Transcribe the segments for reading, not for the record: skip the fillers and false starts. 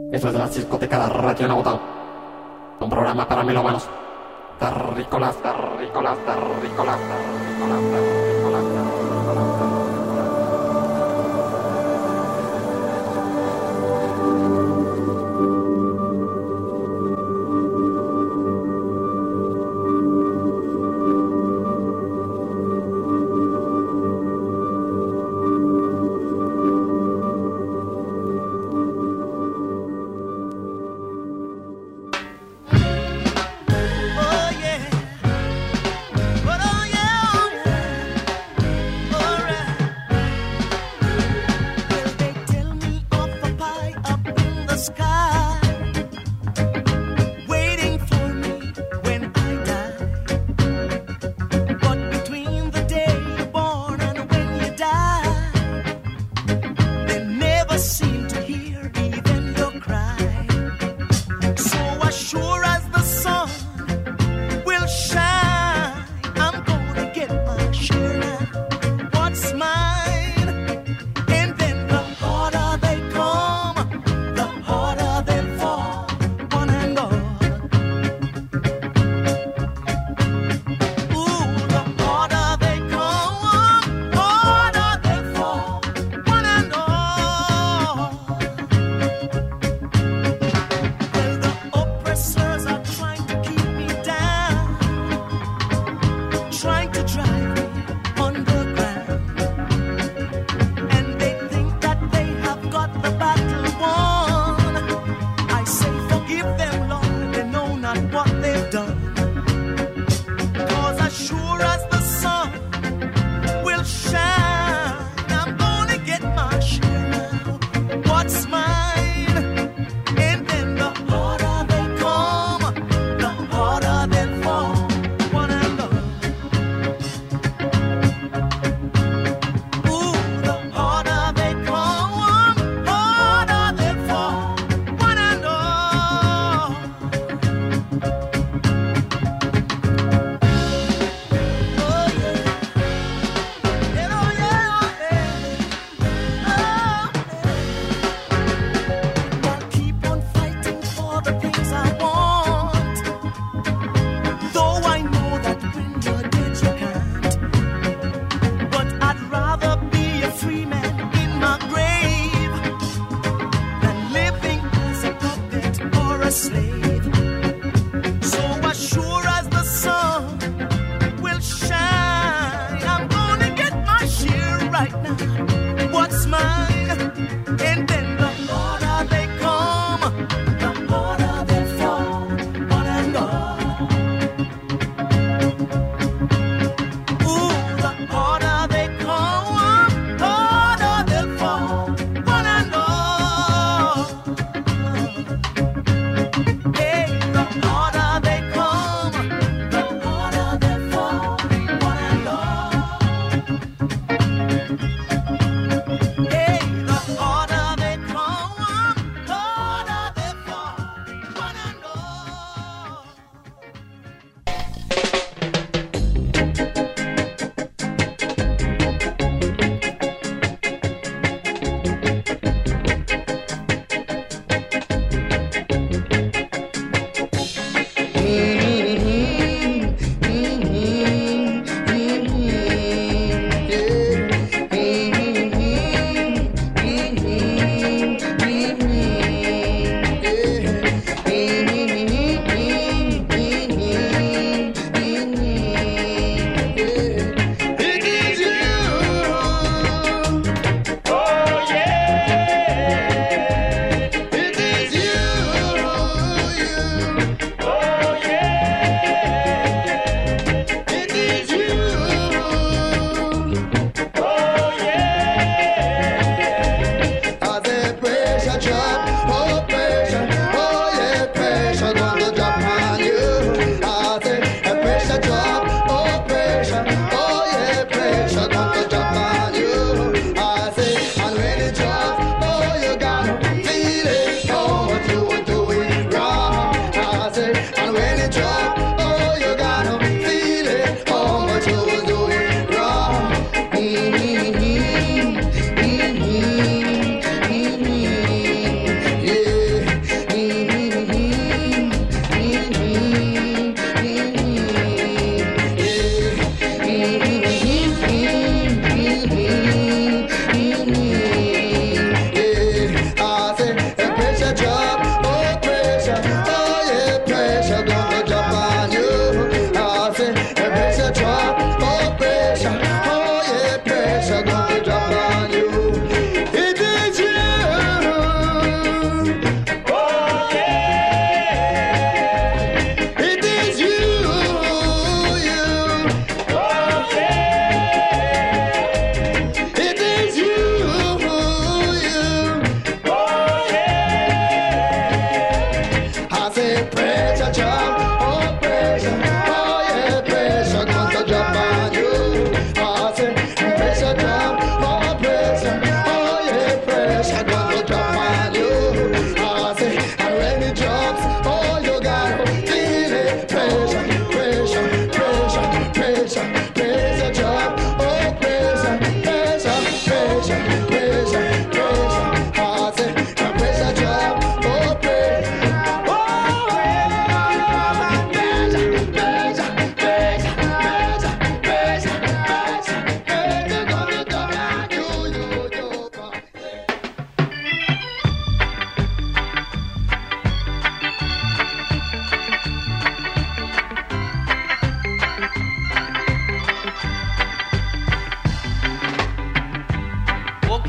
Eso es la discoteca de Radio Nauta. Un programa para melómanos. Terrícolas, terrícolas, terrícolas, terrícolas, terrícolas, terrícolas.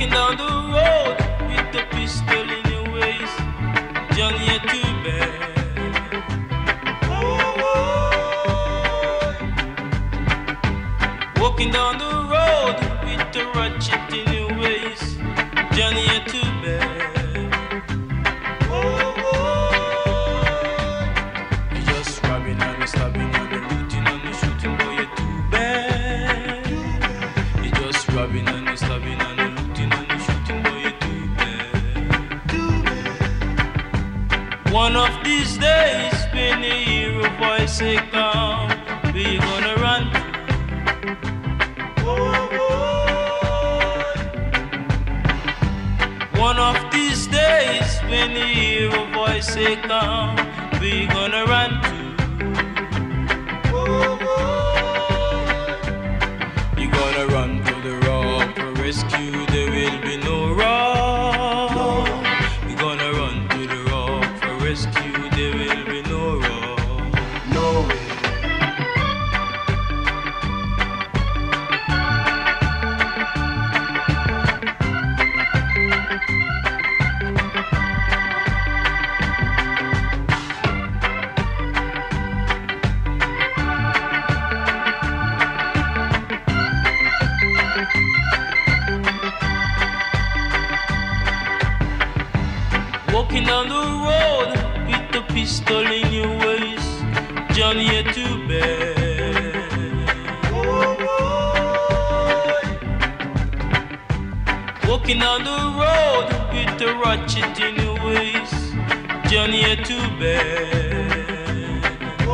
Walking down the road with the pistol in your waist, Johnny ain't too bad. Walking down the road with the ratchet in your waist, Johnny ain't too bad. You just robbing and stabbing and looting and shooting, boy, you're too bad. You just robbing and stabbing and looting and shooting, boy, you're too bad. One of these days, when you hear a voice say come, we gonna run. One of these days, when you hear a voice say come, we gonna run to. You gonna run to the rock for rescue, there will be no rock. You gonna run to the rock for rescue, there will be no rock. No way. Walking down the road with the pistol in your waist, Johnny, you're too bad. Walking down the road with the ratchet in your waist, Johnny, you're too bad.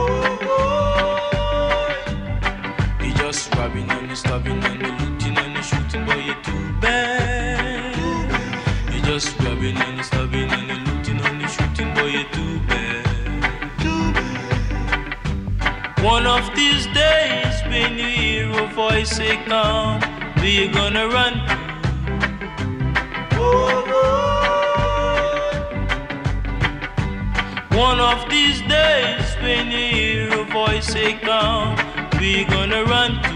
You just robbing and stabbing and looting and shooting, boy, you're too bad. You just robbing and stabbing and looting and shooting, boy, you're too bad. One of these days, when you hear a voice say come, we gonna run. One of these days, when you hear a voice say come, we gonna run to.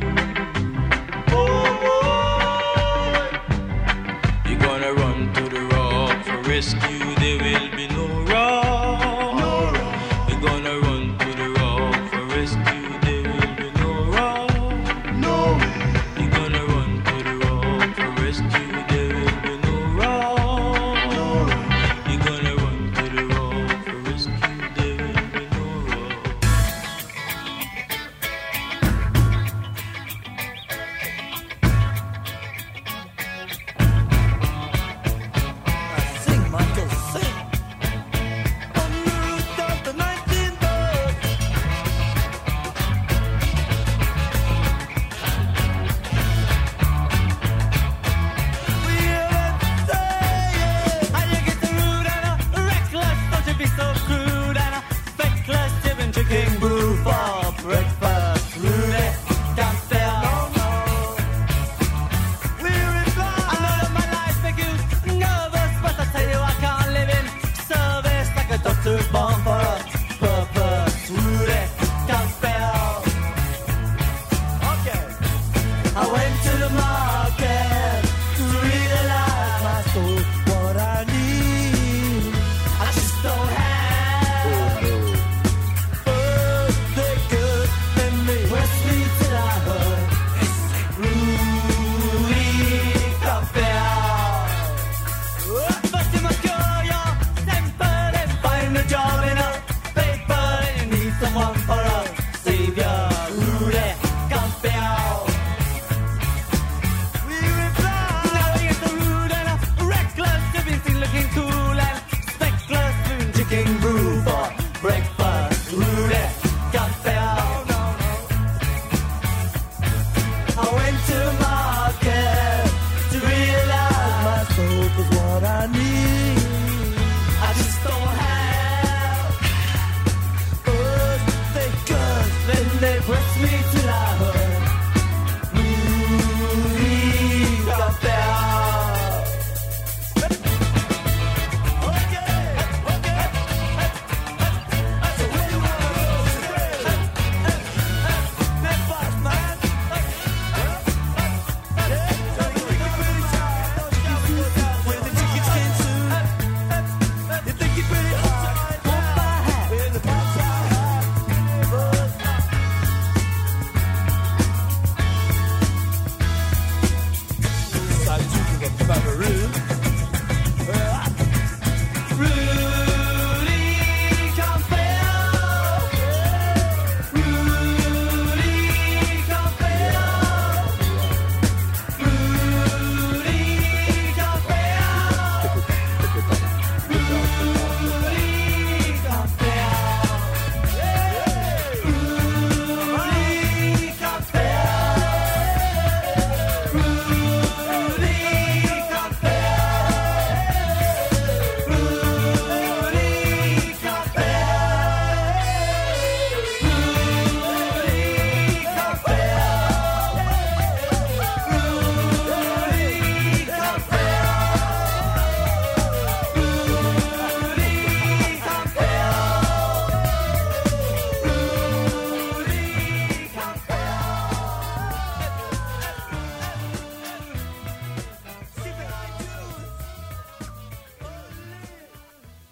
You're gonna run to the rock for rescue, there will be no rock. You're gonna run to the rock for rescue, there will be no rock. You're gonna run to the rock for rescue, there will be no rock. You're gonna run to the rock for rescue, there will be no rock.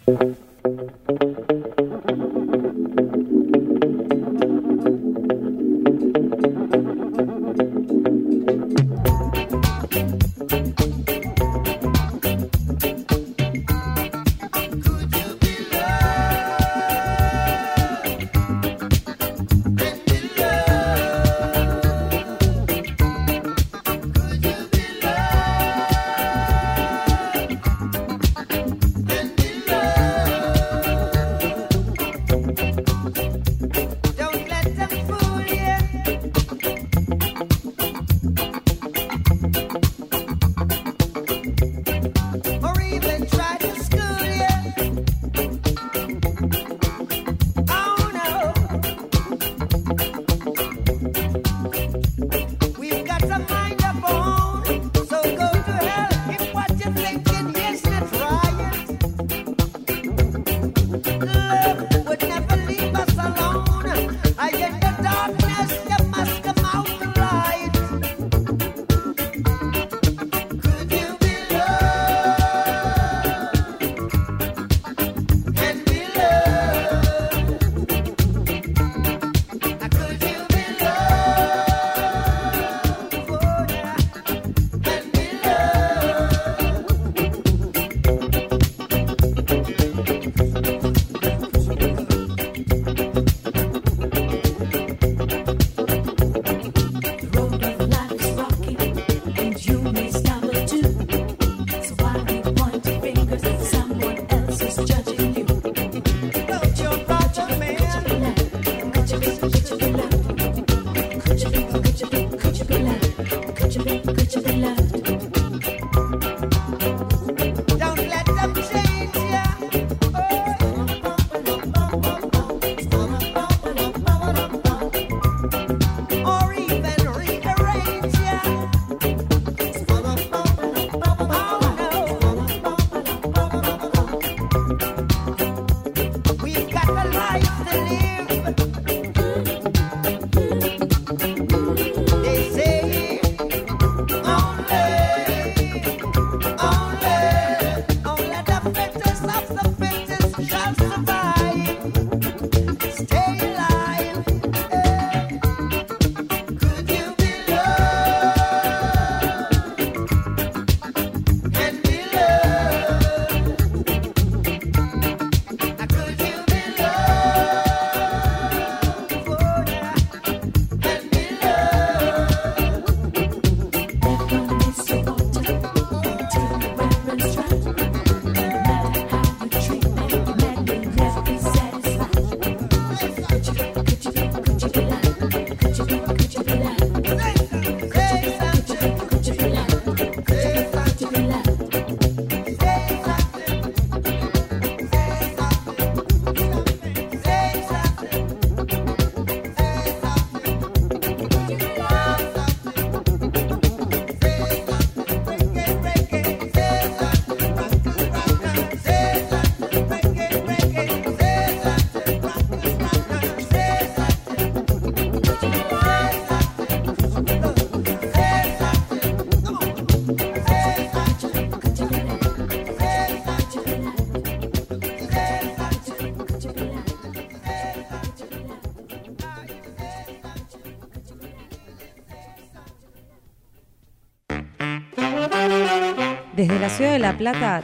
Desde la ciudad de La Plata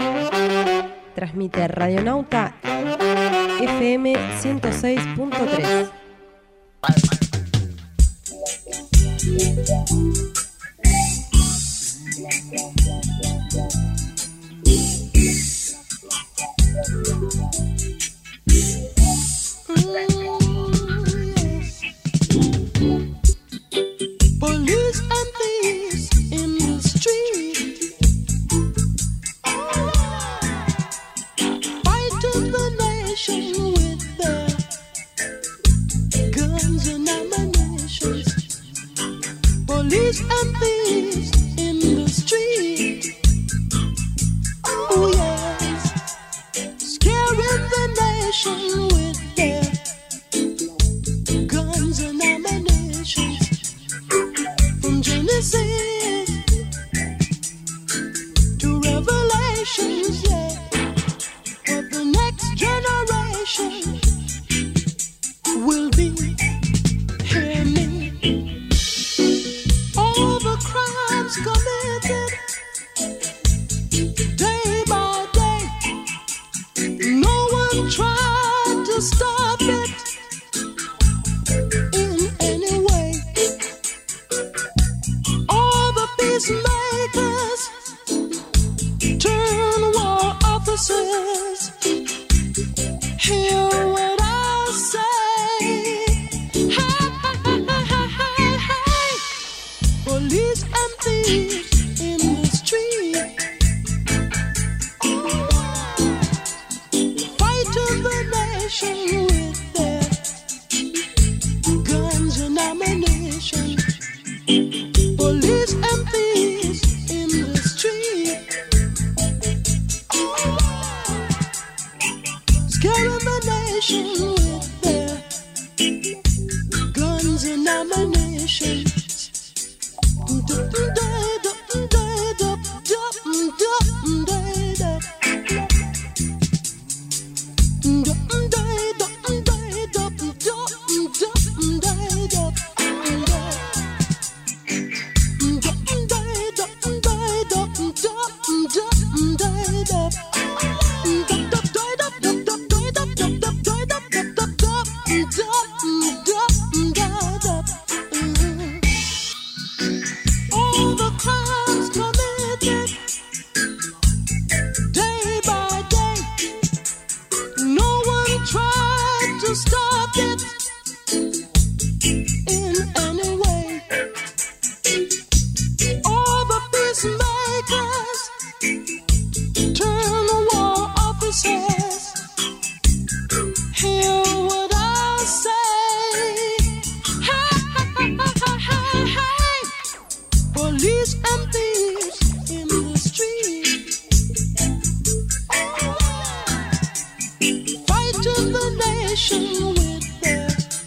transmite Radionauta FM 106.3. To Revelations, yeah. But the next Police and thieves in the street, fighting the nation with their guns and ammunition. Police and thieves in the street, scaring the nation with their guns and ammunition. All the crimes committed day by day, no one tried to stop it in any way. All the peacemakers turn the war officers. Hear what I say. Hey, hey, hey, hey. Police and thieves in the street, fighting the nation with their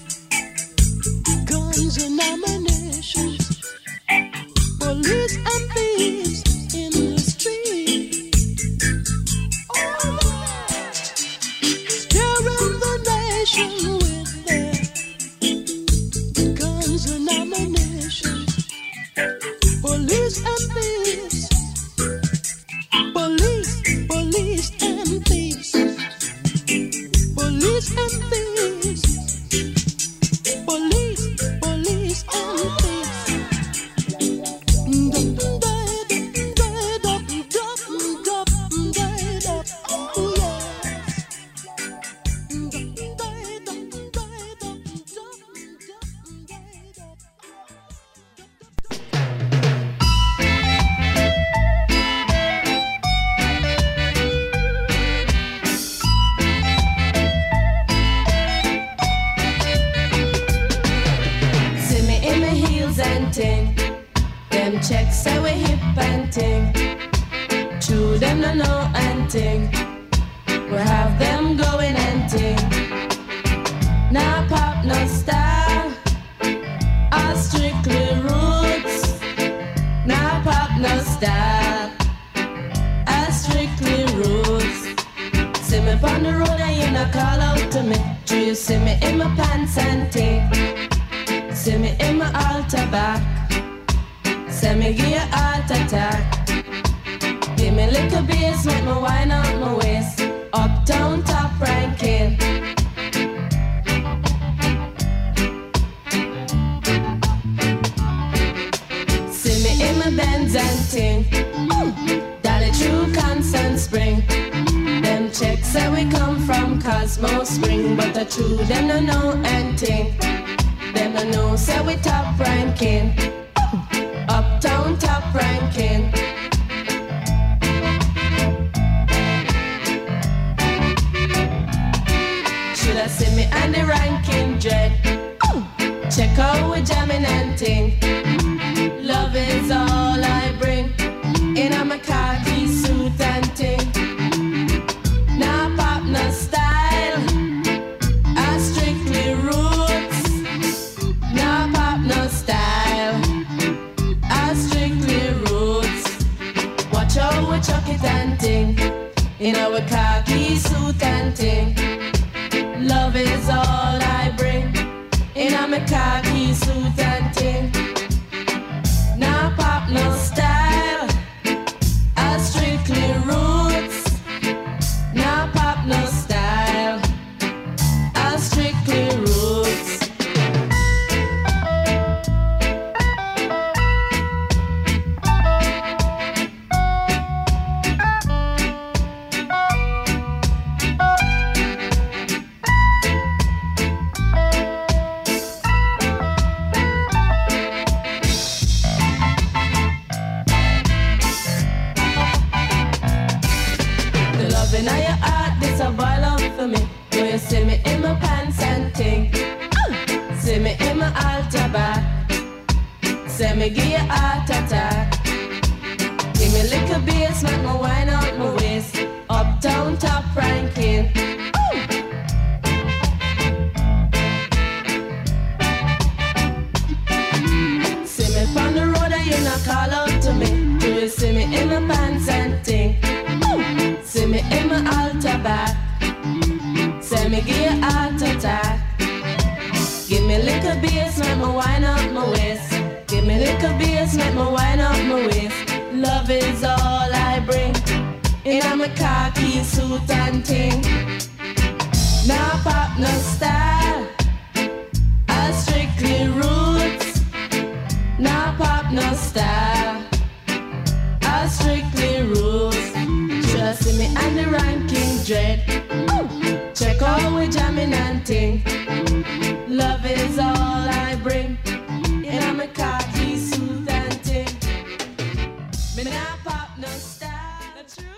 guns and ammunition. Police and thieves in the street, scaring the nation with their guns and ammunition. Police and thieves, police and thieves, police and thieves, police and thieves. See me in my heels and ting. Them checks say we hip and ting. True them no know and ting. We have them going and ting. Now pop no style, all strictly roots. Now pop no style, all strictly roots. See me on the road and you not call out to me. Do you see me in my pants and ting? See me in my altar back. Say me give you heart attack. Give me little bass, make me wind up my waist. Uptown top ranking. See me in my Benz and ting. Dolly True Constant Spring. Them checks say we come from Cosmo Spring, but the true them no know anything. Them no know say we top ranking. Uptown top ranking. Should I see me on the ranking dread? Check out we jamming and ting. Love is all I bring. In a my khaki suit and ting. Now pop no style, I strictly roots. Now pop no style, I strictly roots. Watch out we chuck it and ting. In our khaki suit and ting. Love is all I bring. In a my khaki suit and ting. Now pop no style, I strictly roots. Now pop no style, I strictly roots. a heart attack. Give me little bass, make me wine out my waist. Uptown top ranking. See me from the road and you not call out to me. Do you see me in my pants and ting? See me in my altar back. Say me give you a heart attack. Give me little bass, make me wine out my waist. Give me little bass, make me wine out my waist. Love is all I bring. In my khaki suit and ting. Now pop no style, I strictly roots. Now pop no style, I strictly roots. Just see me and the ranking dread. Check out we jamming and ting. Love is all I bring. In my khaki suit and ting. Me now pop no style. That's true.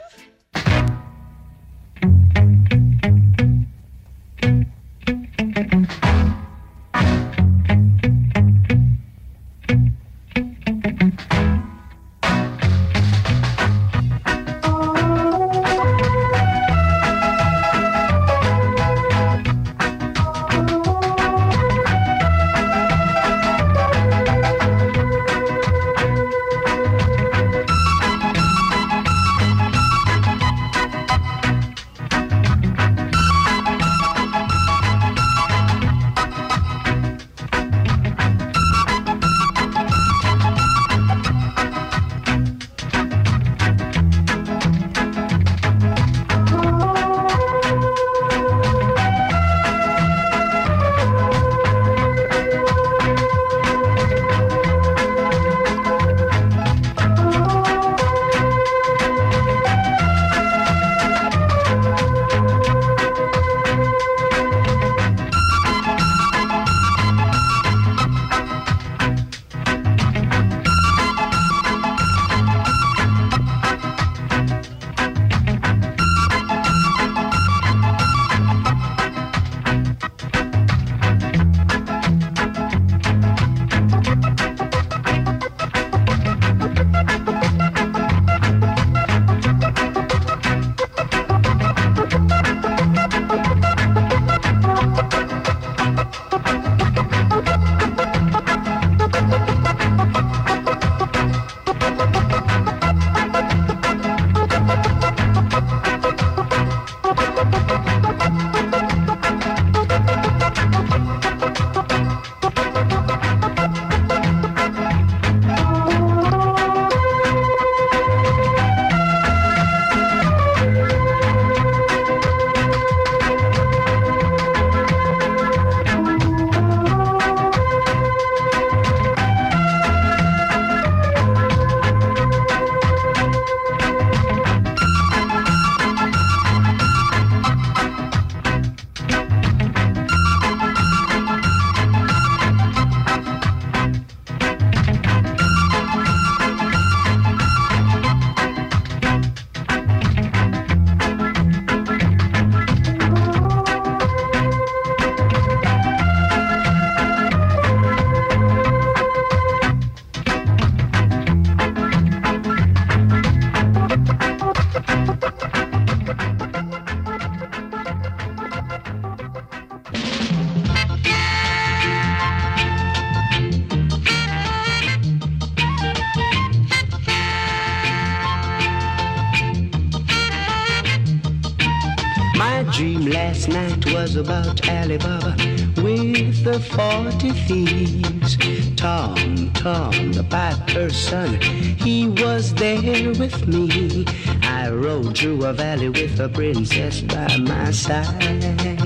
dream last night was about Alibaba with the 40 thieves. Tom, the piper's son, he was there with me. I rode through a valley with a princess by my side.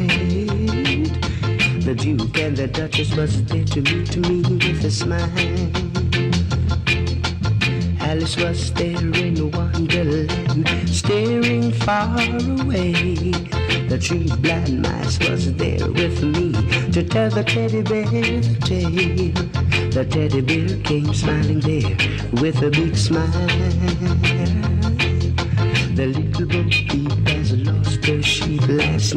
The Duke and the Duchess was there to meet me with a smile. Alice was there in Wonderland, staring far away. The tree blind mice was there with me to tell the teddy bear the tale. The teddy bear came smiling there with a big smile. The little bo peep has lost her sheep last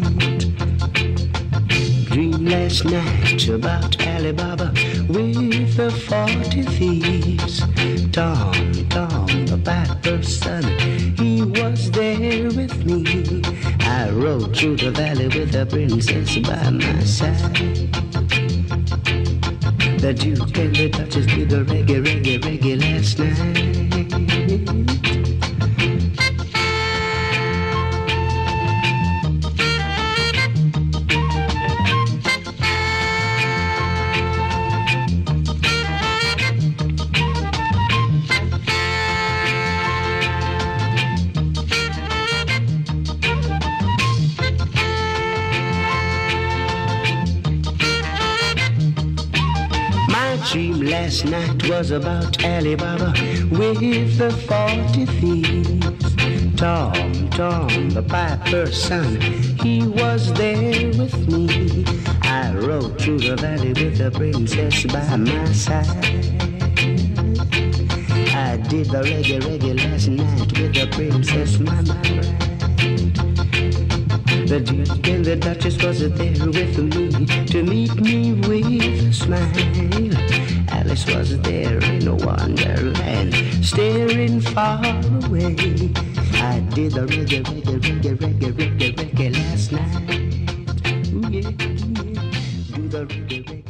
night. Dream last night about Alibaba with with the 40 thieves. Tom, the bad person, he was there with me. I rode through the valley with the princess by my side. The Duke and the Duchess did the reggae last night. Dream last night was about Alibaba with the 40 thieves. Tom, the piper's son, he was there with me. I rode through the valley with the princess by my side. I did the reggae last night with the princess, my bride. The Duke and the Duchess was there with me to meet me with a smile. Alice was there in a wonderland, staring far away. I did the reggae last night. Ooh, yeah. Do the reggae.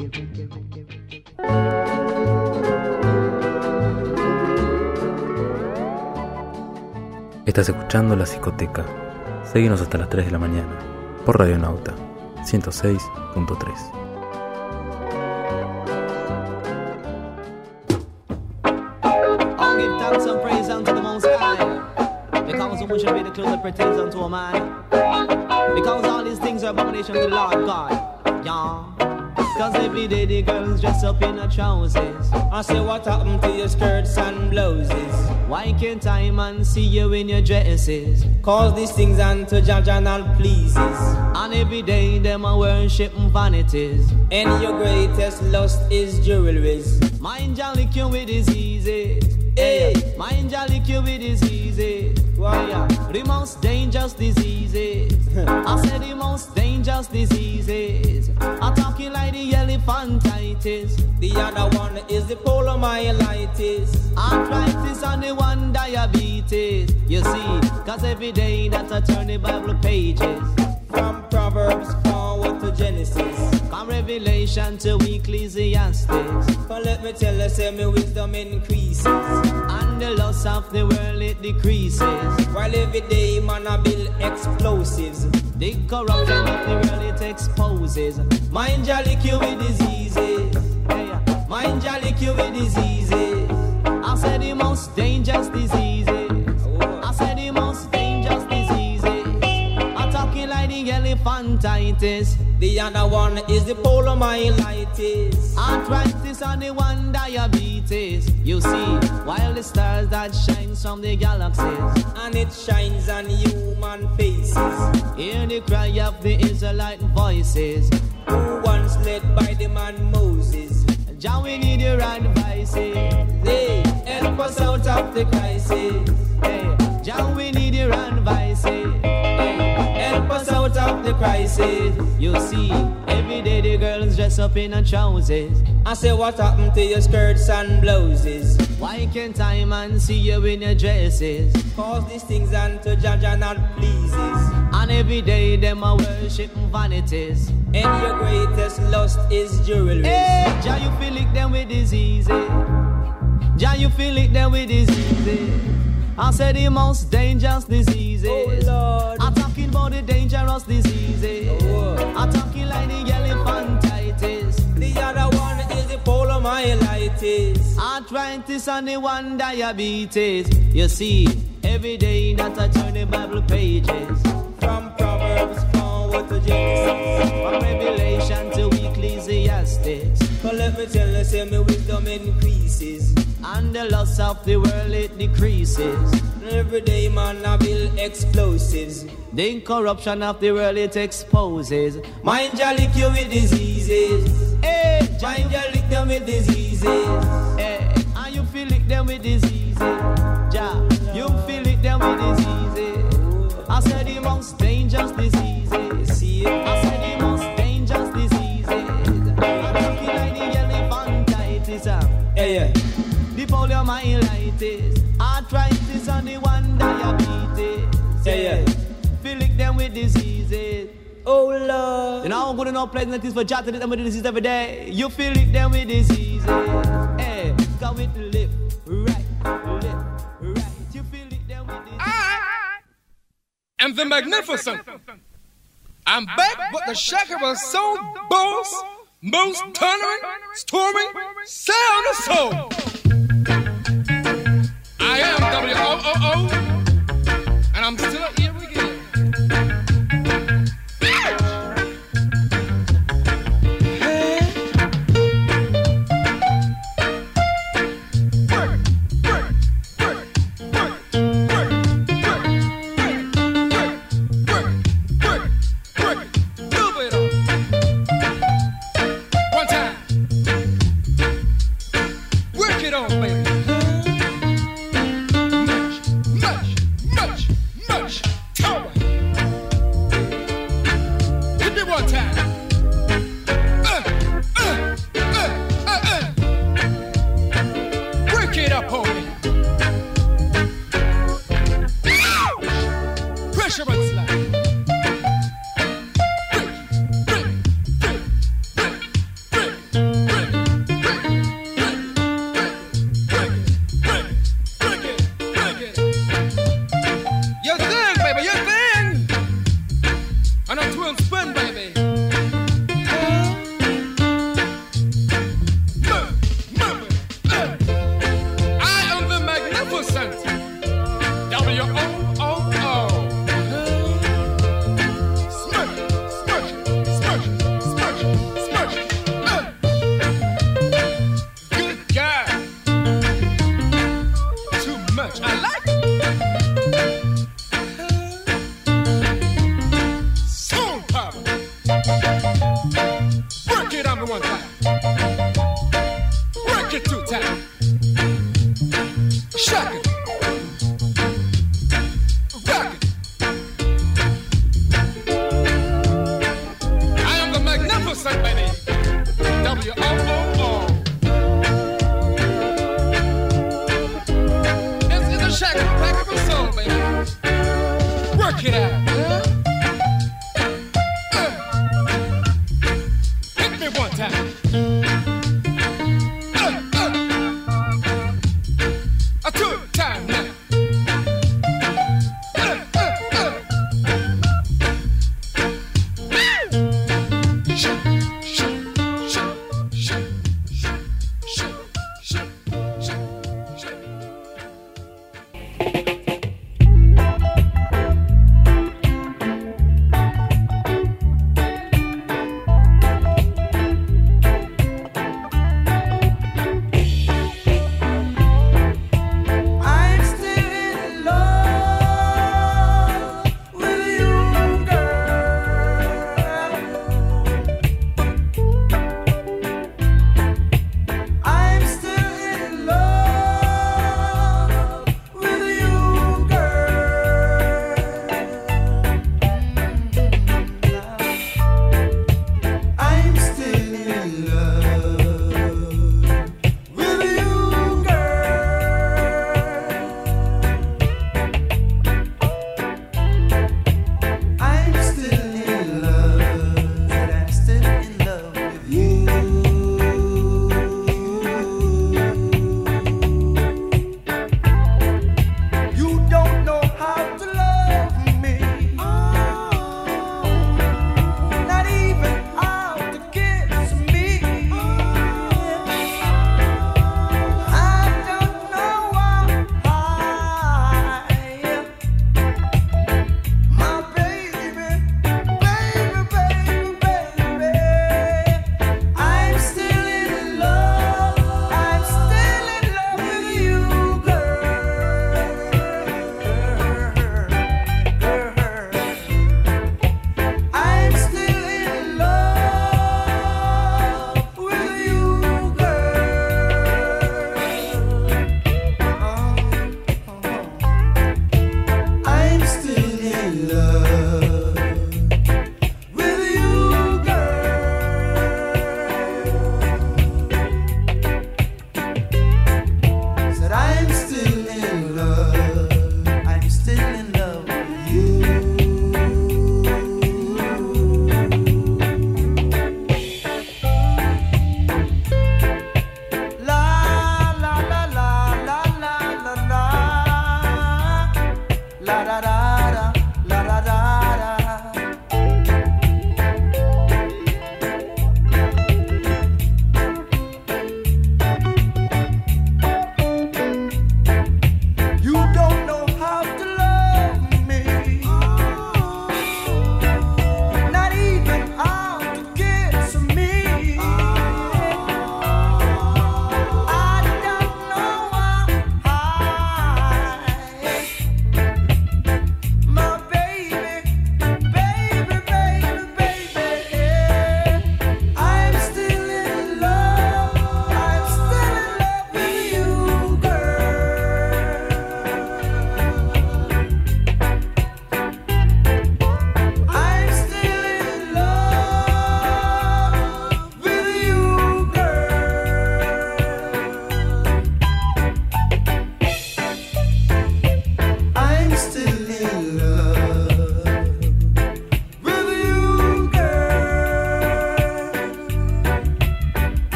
Estás escuchando La Psicoteca. Seguinos hasta las 3 de la mañana por Radio Nauta 106.3. I'll give thanks and praise unto the Most High, because so much of it the clothes that pertains unto a man. Because all these things are abomination to the Lord God. Yeah. Cause every day the girls dress up in her trousers. I say, what happened to your skirts and blouses? Why can't I man see you in your dresses? Cause these things unto Jah not pleases. And every day them a worship vanities. And your greatest lust is jewelries. Mind Jah lick you with diseases. Hey, mind Jah lick you with diseases. Why the most dangerous diseases. I said the most dangerous diseases. I'm talking like the elephantitis. The other one is the poliomyelitis. Arthritis and the one diabetes. You see, cause every day that I turn the Bible pages, from Proverbs forward to Genesis, from Revelation to Ecclesiastes. But let me tell you, say my wisdom increases, and the loss of the world it decreases. While every day man I build explosives, the corruption of the world it exposes. Mind Jah lick you with diseases. Hey, mind Jah lick you with diseases. I said the most dangerous diseases. I said the most dangerous diseases. I'm talking like the elephantitis. The other one is the poliomyelitis. Arthritis and the one diabetes. You see, while the stars that shines from the galaxies, and it shines on human faces. Hear the cry of the Israelite voices, who once led by the man Moses. Jah, we need your advices. Hey, help us out of the crisis. Hey, Jah, we need your advices. Hey, help us out of the crisis. You see, every day the girls dress up in her trousers. I say, what happened to your skirts and blouses? Why can't I man see you in your dresses? Cause these things unto Jah not pleases. And every day them a worship vanities. And your greatest lust is jewelry. Hey, Jah, you feel lick them with diseases. Jah, you feel lick them with diseases. I said the most dangerous diseases. Oh Lord, I'm talking about the dangerous diseases. I'm talking like the elephantitis. The other one is the poliomyelitis. Arthritis and the one diabetes. You see, every day that I turn the Bible pages, from Proverbs forward to Genesis, from Revelation to Ecclesiastes. But let me tell you, say my wisdom increases, and the loss of the world it decreases. Every day man I build explosives, the corruption of the world it exposes. Mind Jah lick you with diseases. Hey, mind Jah lick them with diseases. Hey, and you feel lick them with diseases. Jah, you feel lick them with diseases. I said the most dangerous diseases. See, I said the most dangerous diseases. I'm talking like the elephantitis. the poliomyelitis, arthritis, and the one diabetes. Yeah. Fill them with diseases. Oh Lord, you know how good enough pleasant it is for Jah to them with the disease every day. You fill them with diseases. Hey, go with the left, right. You fill them with diseases. I'm the magnificent. I'm back, but the shaker was so boss, most thundering, storming, sound of soul. I am W-O-O-O, and I'm still here again.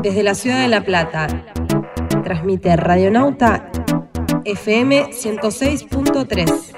Desde la ciudad de La Plata, transmite Radionauta FM 106.3.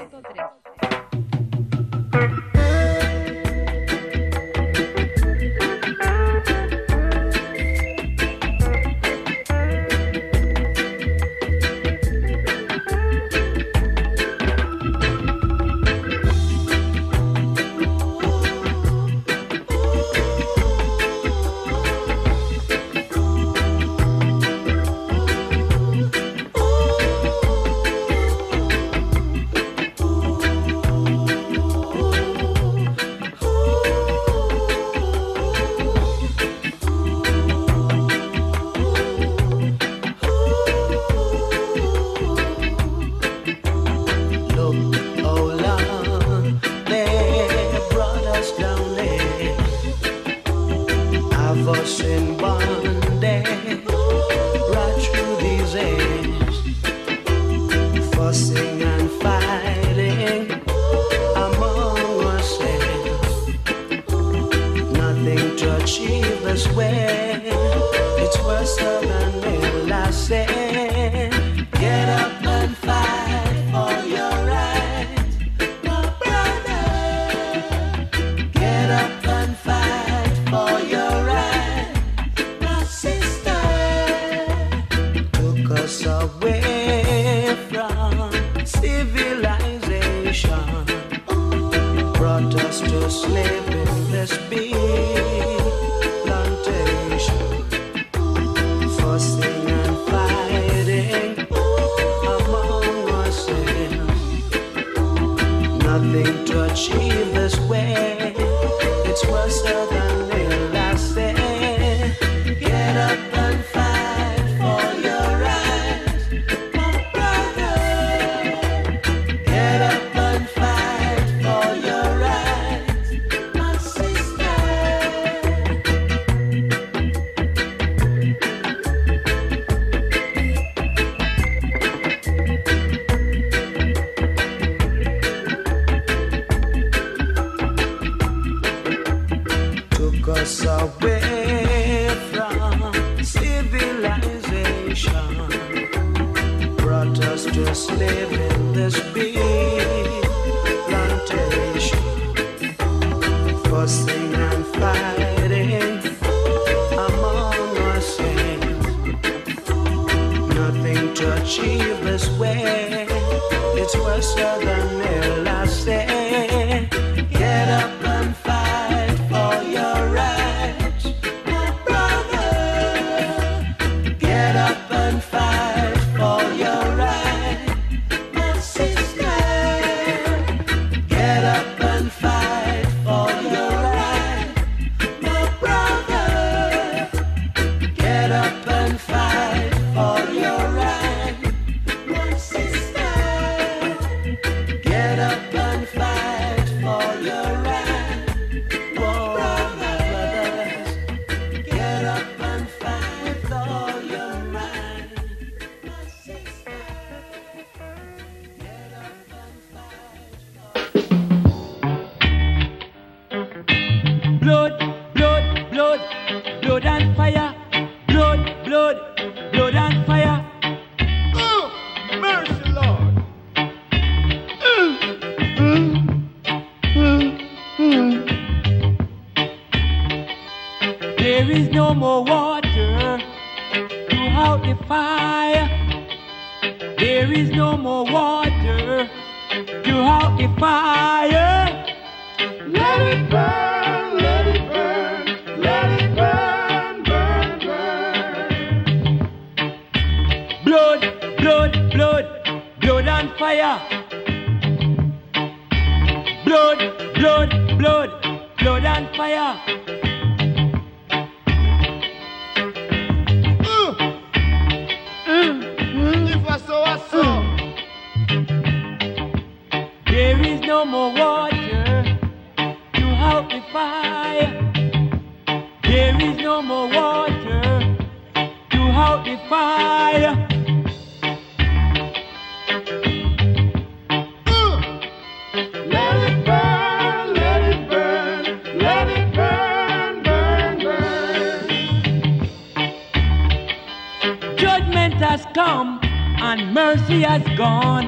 has gone.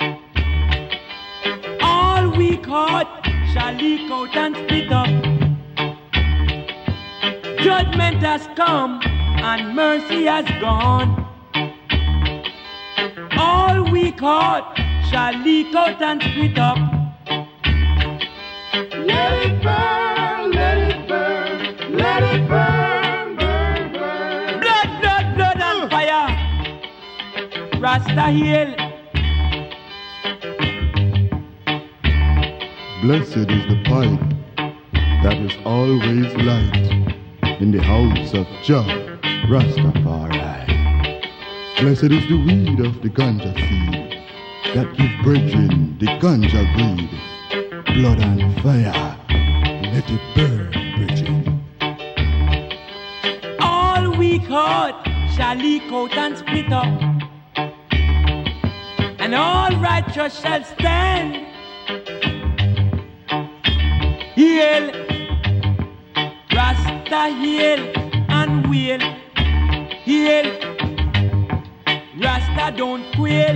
All weak heart shall leak out and split up. Judgment has come and mercy has gone. All weak heart shall leak out and split up. Let it burn, let it burn, let it burn, burn, burn. Blood, blood, blood and fire. Rasta heal. Blessed is the pipe that is always light in the house of Jah Rastafari. Blessed is the weed of the ganja seed that give brethren the ganja breed. Blood and fire, let it burn, brethren. All weak heart shall leak out and split up, and all righteous shall stand. Heal, Rasta heal and wail. Heal, Rasta don't quail.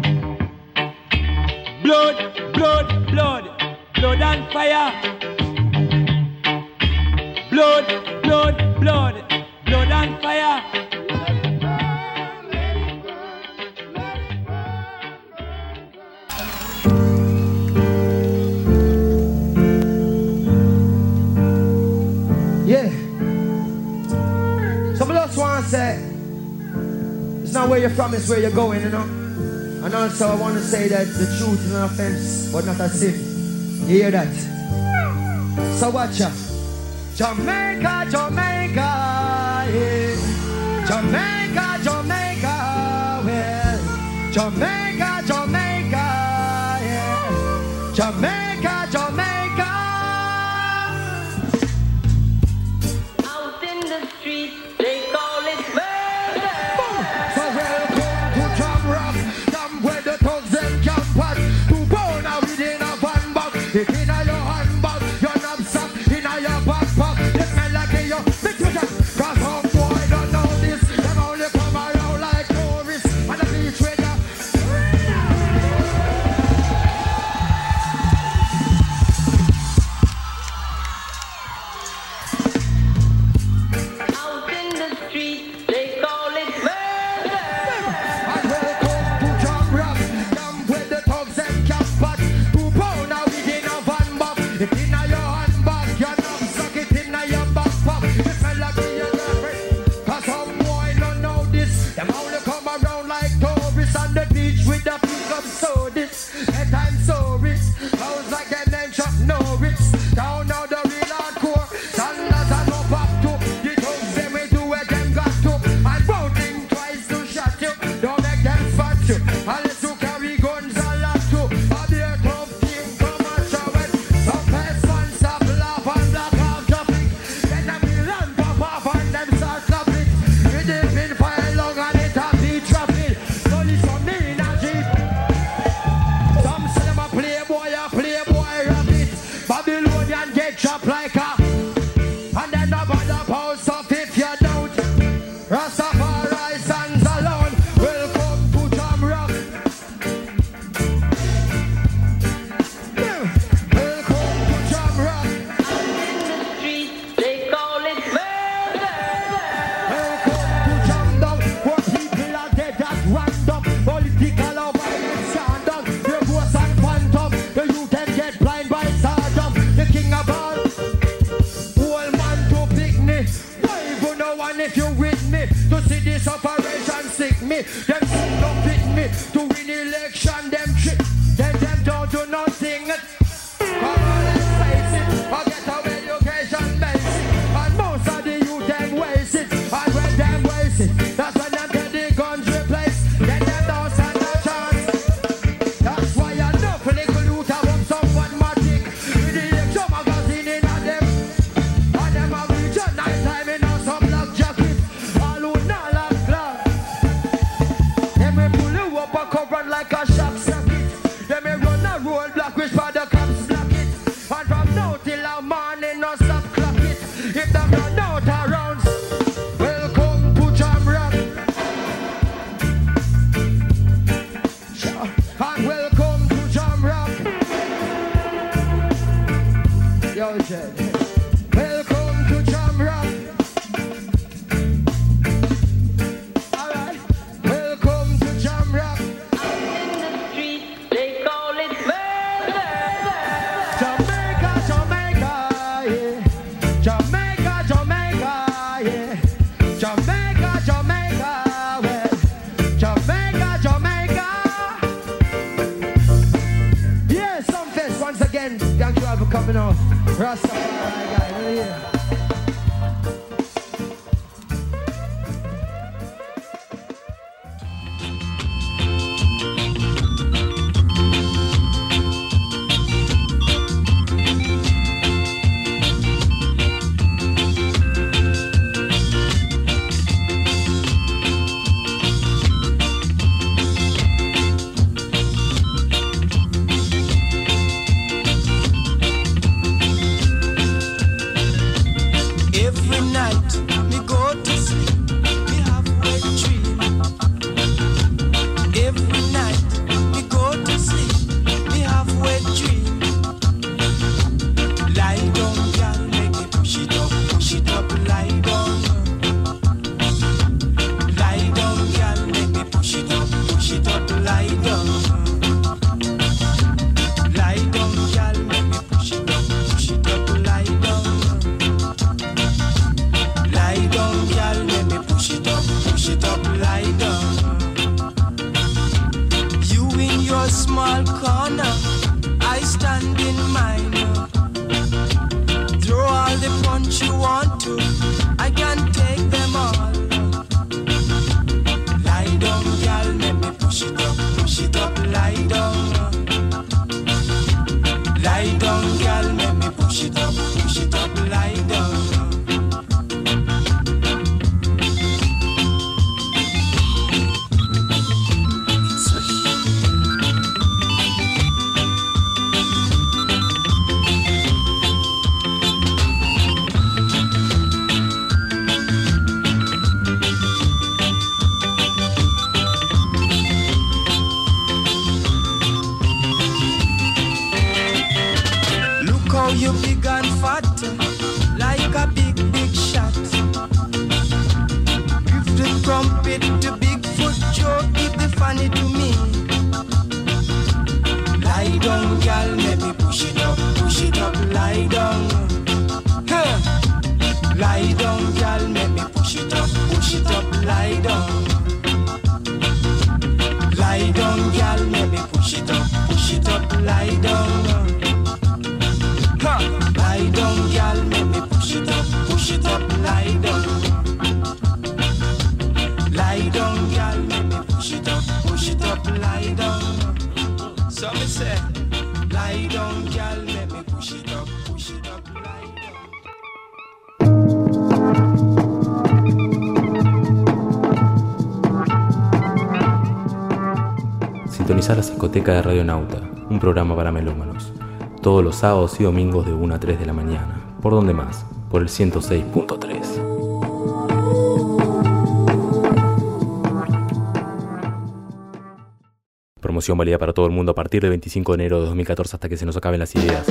Blood, blood, blood, blood and fire. Blood, blood, blood, blood and fire. Yeah. Some of us want to say, it's not where you're from, it's where you're going, you know. And also I want to say that the truth is an offense, but not a sin. You hear that? So watch out. Jamaica, Jamaica, yeah. Jamaica, Jamaica, well. Jamaica, Jamaica, yeah. Jamaica, Jamaica. Out in the street, they call it murder. So welcome to Jam Rock, Jam where the thugs and camp at. To burn out within a van bag. It in a your handbag, your knapsack, in a your backpack. It smell like your big shot. Cause some boy don't know this. Them only come around like tourists. And the beach where you Out in the street, they call it murder. and welcome to Jam Rock, Jam where the thugs and camp at. To burn out within a van bag. It in a your handbag, your knapsack, it in a your backpack. It smell like your girlfriend. Cause some boy don't know this. Them only come around like tourists on the beach with the pickup sodas. And I'm sorry. Sounds like them name Chuck Norris. Down now the real hardcore. Sandals and no pop to. The thugs them we do what them got to. And won't think twice to shot you. Don't make them spot you. Unless you carry guns a lot too. A beer tough team come and show it. Some pest fans stop laugh and block off traffic. Then them will run pop off and them start clapping. We deep in fire long and it have the traffic. So listen me in a jeep. Some say them a playboy rabbit. Babylonian get chopped like a. And then the bother post up if you don't. Rastafari stands alone. Welcome to Jam Rock. Welcome to Jam Rock. Out in the street, they call it murder. Welcome to Jam Down. Poor people are dead at random. Political or violent scandal. The ghost and phantom. The youth can get blind by stardom. The king of all. Whole man to pick me. Don't even know one if you with me. To see this operation sick me. Them sick don't fit me. To win election, them trick. Them don't do nothing. Come on, let's face it. Forget our education basic. And most of the youth them waste it. And when them waste it, that's when them get the guns replaced. Then them don't stand a chance. That's why I know for little youth have up someone magic. With the election magazine in a them. And them have reached at night time in a some black jacket. All who not like glass. Them will pull you up and cover like a shock socket. And welcome to Jam Rock. Yo, Jed. Welcome to Jam Rock. Alright. Welcome to Jam Rock. In the street, they call it murder. Jamaica, Jamaica, yeah. Jamaica, Jamaica, yeah. Jamaica, Jamaica, well. Jamaica, Jamaica. Yeah, some fest once again. Thank you all for coming out. Rastafari guy, right here. Every night me go to sleep, me have wet dream. Every night me go to sleep, me have wet dream. Lie down, girl, make me push it up, lie down. Lie down, girl, make me push it up, lie down. Lie down, girl, make me push it up, lie down. Lie down, girl, let me push it up, lie down. You in your small corner, I stand in mine. Throw all the punch you want to, I can take them all. Lie down, girl, let me push it up, lie down. Lie down, girl, let me push it up, lie down. Look how you big and fat, like a big shot. Give the trumpet to Bigfoot Joe, give the funny to me. Lie down, girl, let me push it up, lie down. Huh. Lie down, girl, let me push it up, lie down. Lie down, girl, let me push it up, lie down. Lie down, girl, let me push it up, lie down. Lie down, girl, let me push it up, lie down. So me say, lie down, girl, let me push it up, lie down. Sintoniza la Psicoteca de Radionauta, un programa para melómanos. Todos los sábados y domingos de 1 a 3 de la mañana. ¿Por dónde más? Por el 106.3. Promoción válida para todo el mundo a partir del 25 de enero de 2014 hasta que se nos acaben las ideas.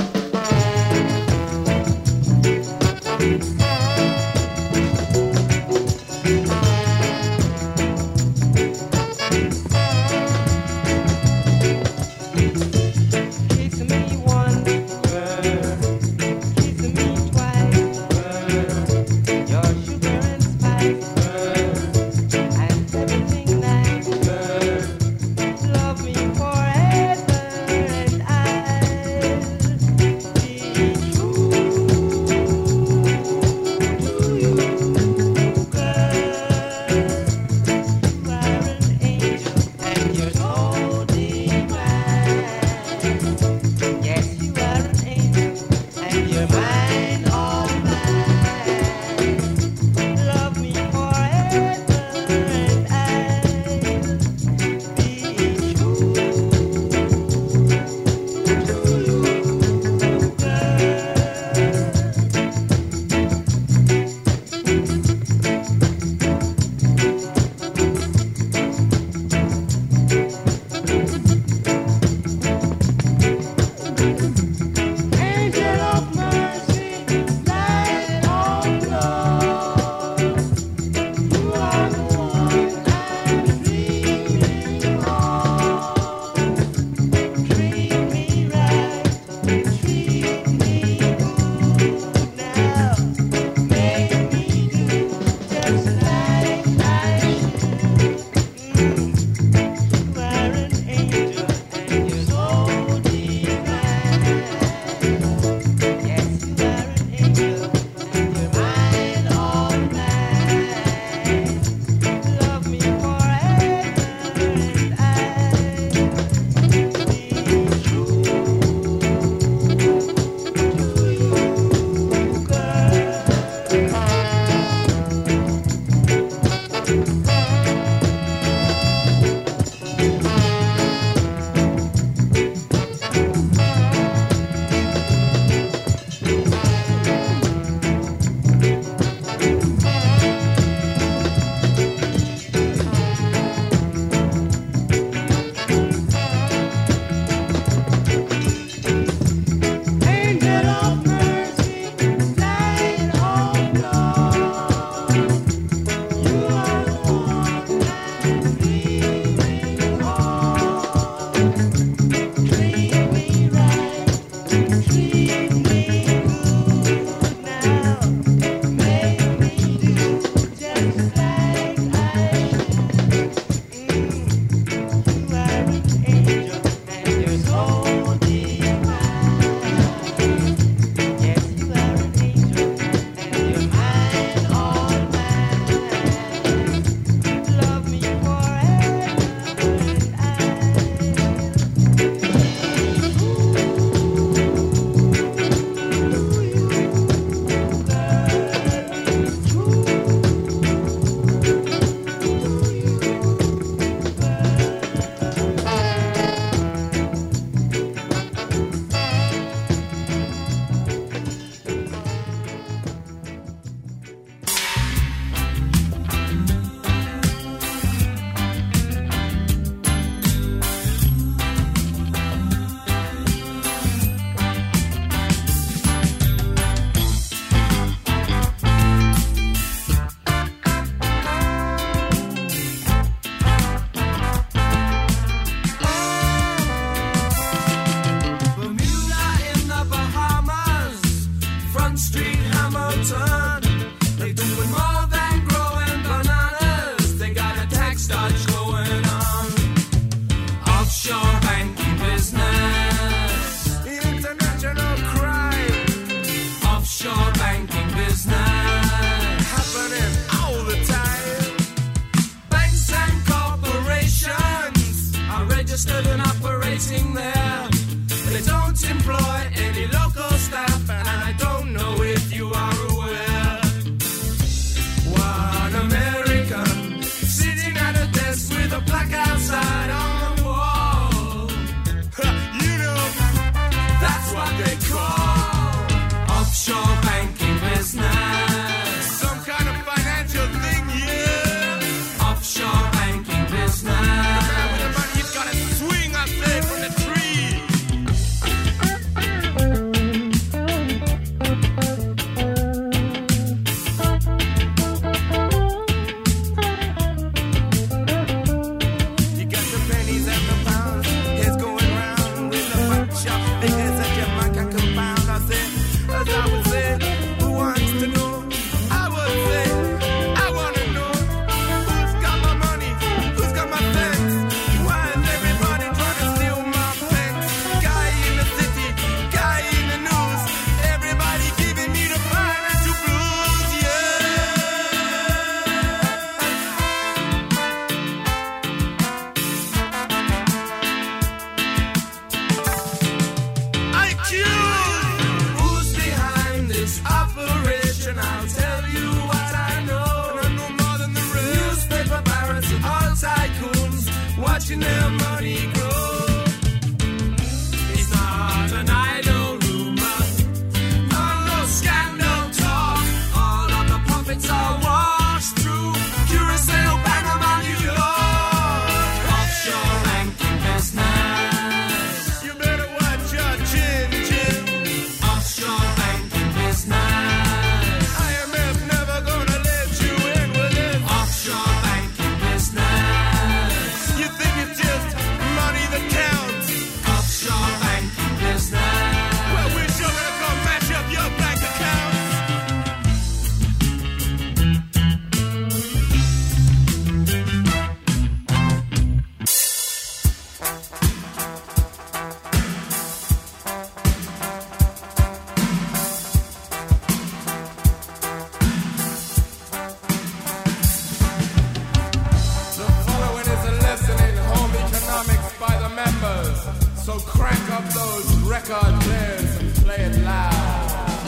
registered and operating there. They don't employ any local staff, and I don't know if you are aware. One American sitting at a desk with a plaque outside on the wall. You know, that's what they call offshore banking business. Some kind of financial thing, yeah. Offshore banking business. The man with the money, he's got to swing, I say, from the tree. Watching their money grow. It's not an idle rumor, no scandal talk. All of the profits are washed through Curacao, Panama, New York. Offshore banking business. You better watch your chin, Jim. Offshore banking business. IMF never gonna let you in with it. Offshore banking business. You think it's just money that counts? Offshore banking business. Well, we're sure gonna come match up your bank accounts. The following is a lesson in home economics by the members. So crank up those record players and play it loud.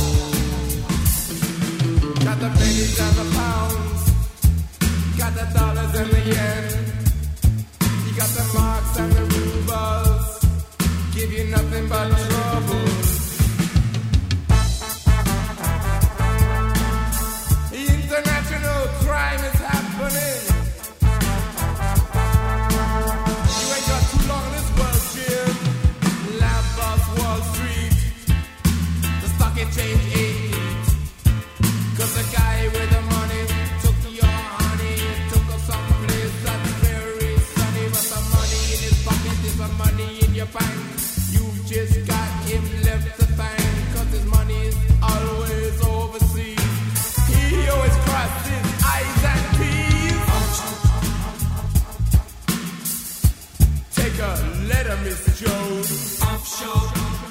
Got the pennies and the pounds. Got the dollars and the yen. You got the marks and the rubles. Give you nothing but trouble. International crime is happening. You ain't got too long in this world, Jim. Lamb boss Wall Street. The stock exchange ain't. Cause the guy with the money took your honey. Took us someplace that's very sunny. But the money in his pocket is the money in your bank. You've just got him left to thank. Cause his money is always overseas. He always crosses his I's and P's. Take a letter, Miss Jones. Offshore.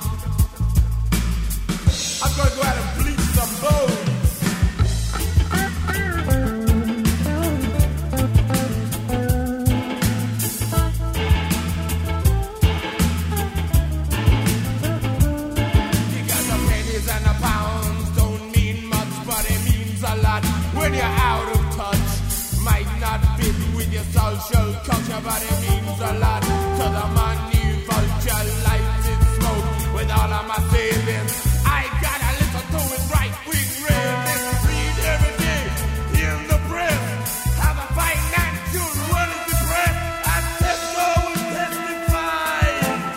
I'm gonna go out and bleach some bones. You got the pennies and the pounds, don't mean much, but it means a lot when you're out of touch. Might not fit with your social culture, but it means a lot to the money vulture. Lights in smoke with all of my savings. I gotta listen to it right wing raving. Read every day in the press. Have a financial running to press. And Tesco will testify.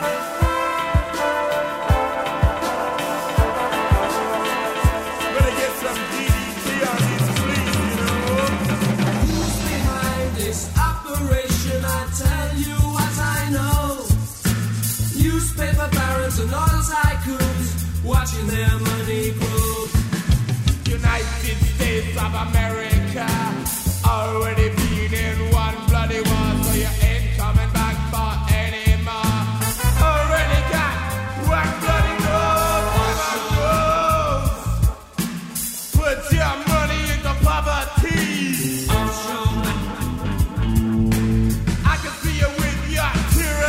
Better get some DDT on these fleas, you know. Who's behind this operation? I tell you what I know. Newspaper barons and oil tycoons watching their money grow. United States of America already been in one bloody war, so you ain't coming back for any more. Already got one bloody gold. Put your money into poverty. I can see you with your tyranny.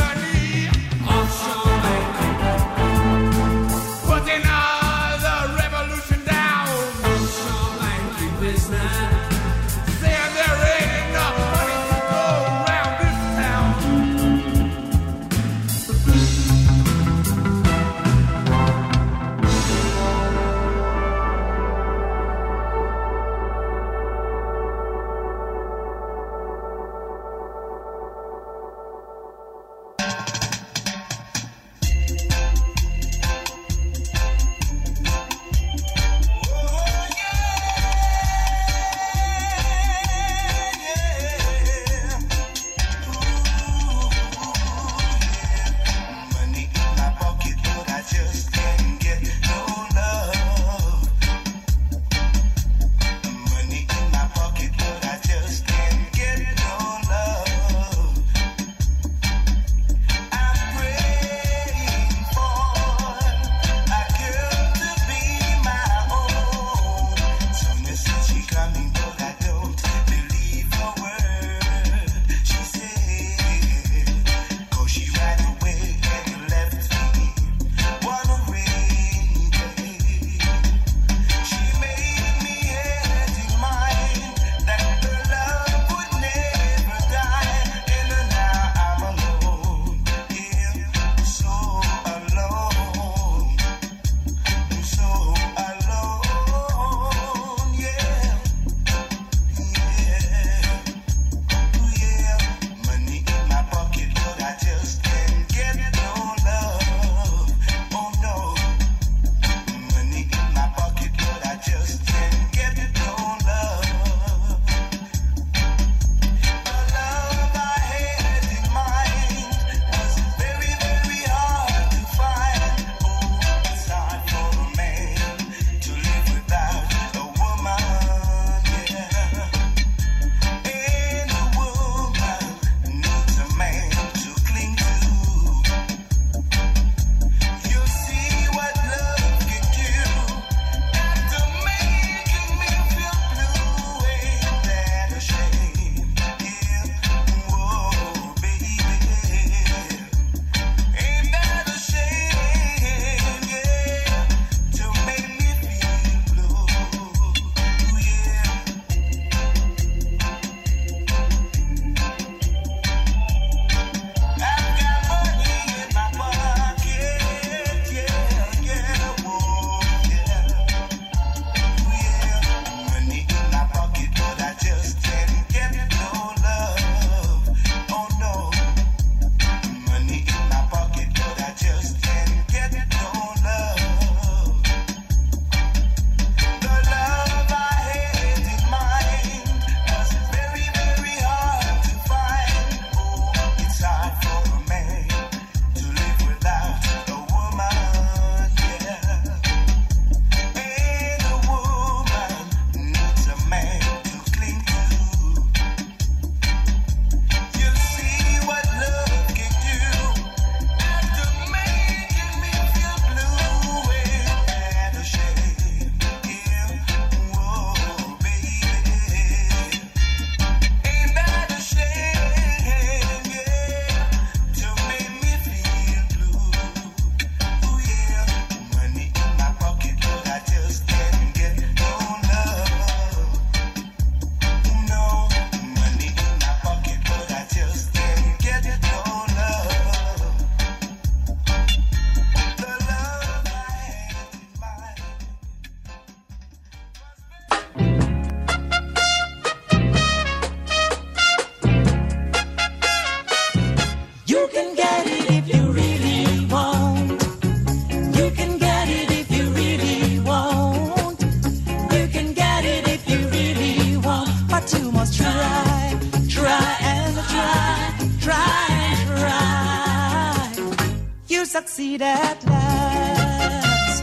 succeed at last.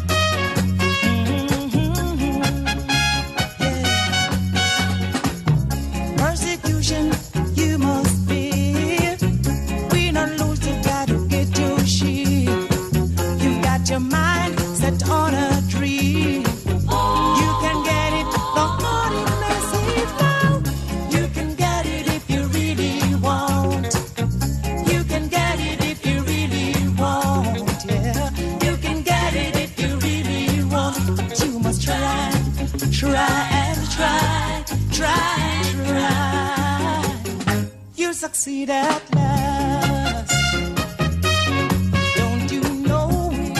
Yeah. Persecution you must bear. We not lose, you gotta get your share. You got your mind set on a dream. You can get it, the heart it may seem found. You can get it if you really want. You can get it if you really want, yeah. You can get it if you really want. But you must try, try and try, try, try. You'll succeed at last. Don't you know it?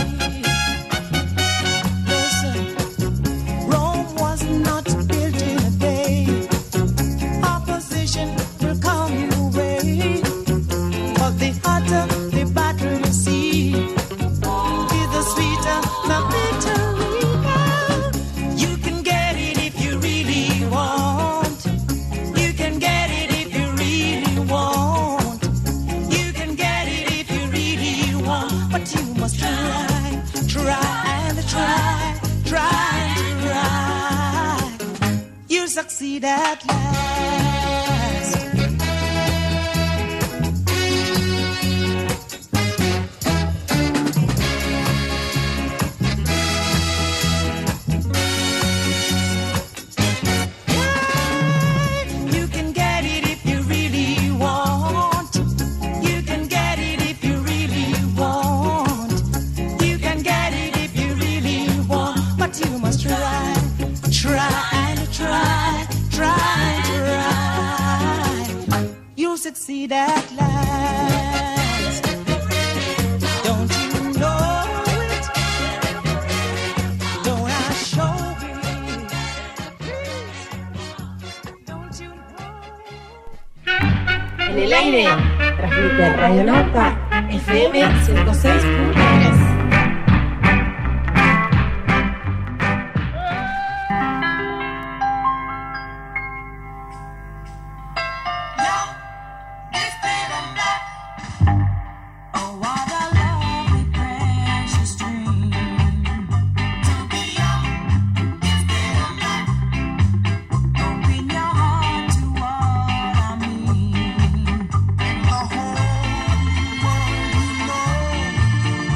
Listen, Rome was not built in a day. Opposition will come your way. But the hotter the battle you see, the sweeter the victory. You can get it if you really want. You can get it if you really want. You can get it if you really want. But you must try, try and try, try, try. You'll succeed at last. You can get it if you really want. You can get it if you really want. You can get it if you really want. But you must try, try and try, try, try. You'll succeed at last. Don't you know it? Don't I show it? Don't you En el aire transmite Radionauta FM 106.3. Oh, what a lovely, precious dream to be young instead of black. Open your heart to what I mean. And the whole world will know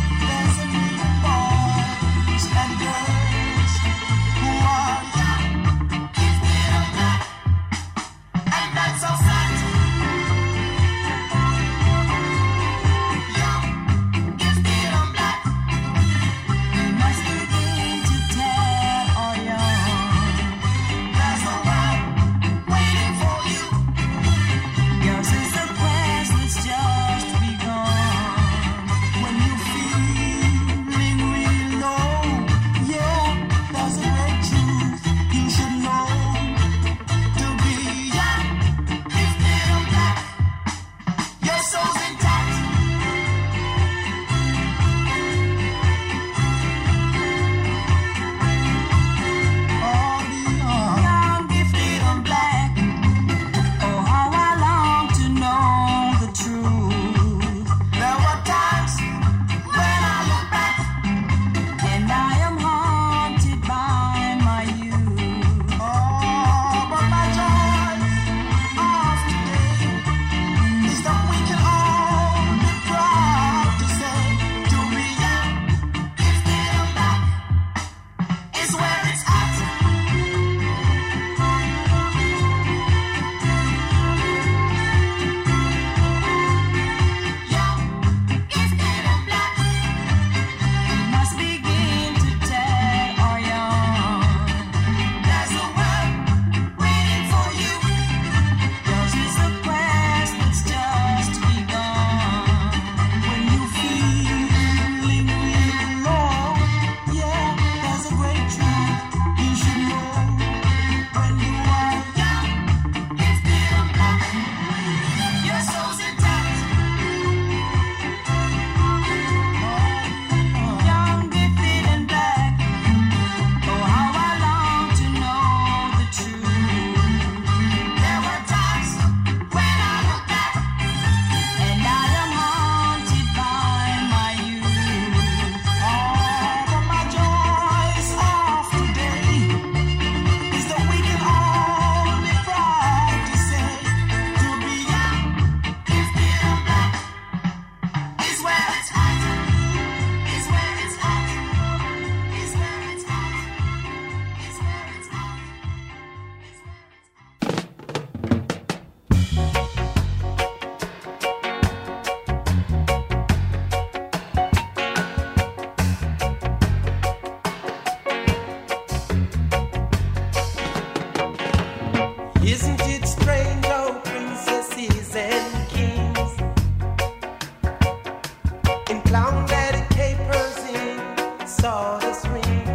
in clown daddy capers in sawdust ring.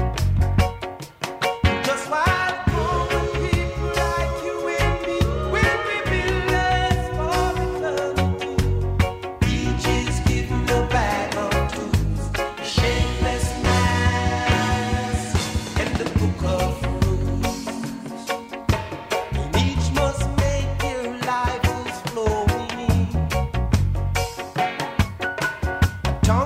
Just while common people like you and me will be billers for eternity. Each is given a bag of tools, a shapeless mask, and the book of rules. And each must make their lives as flowing.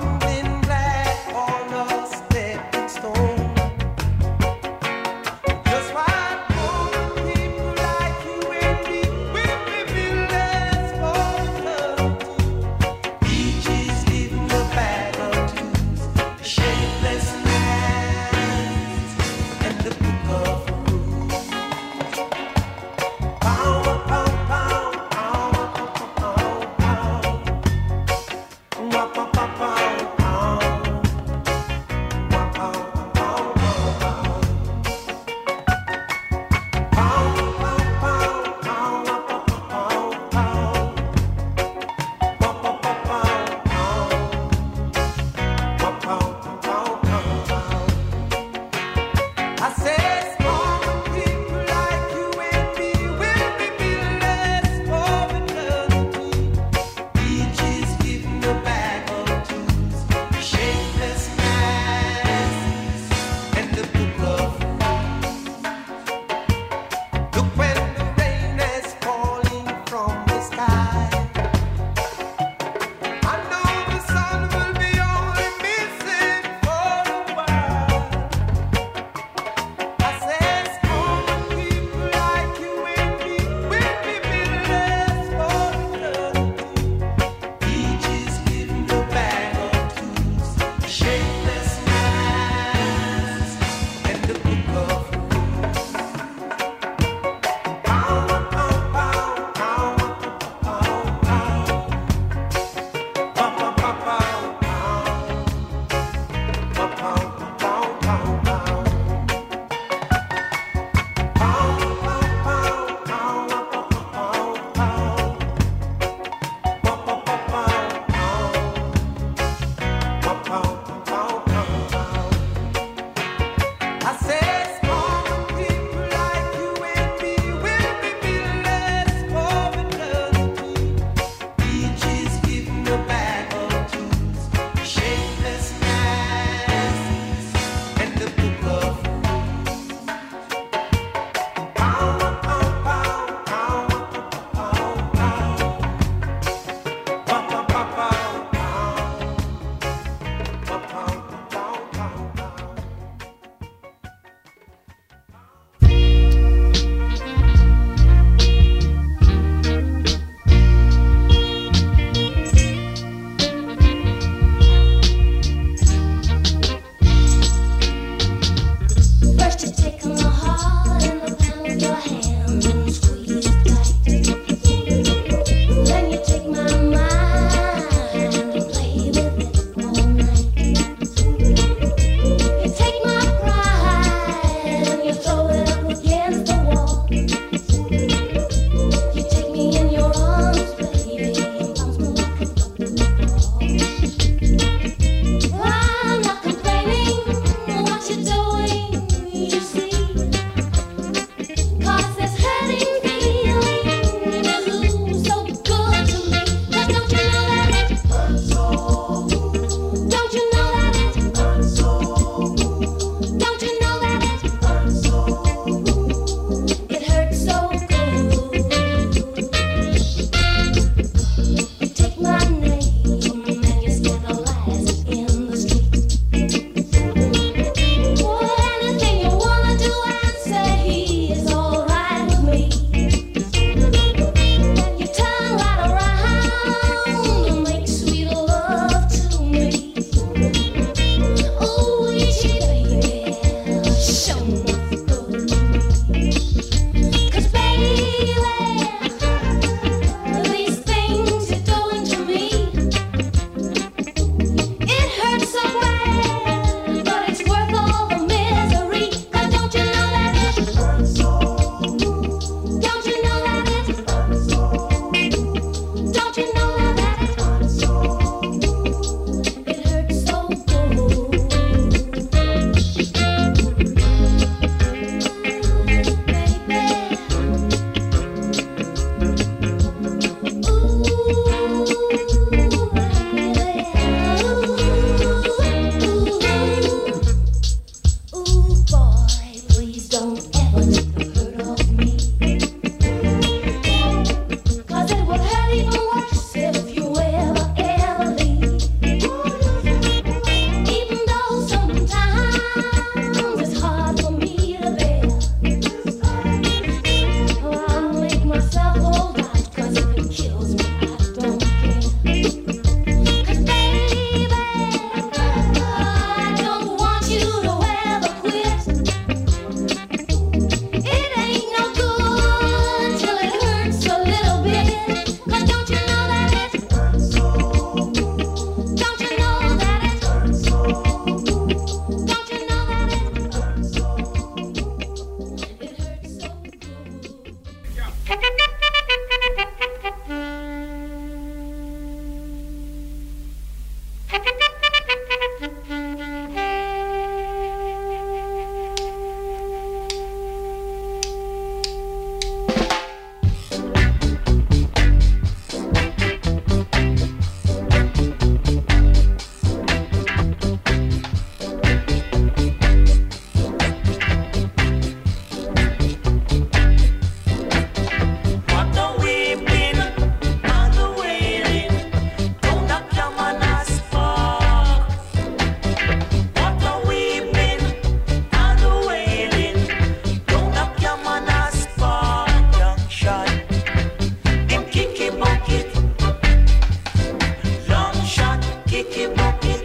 kicky bucket.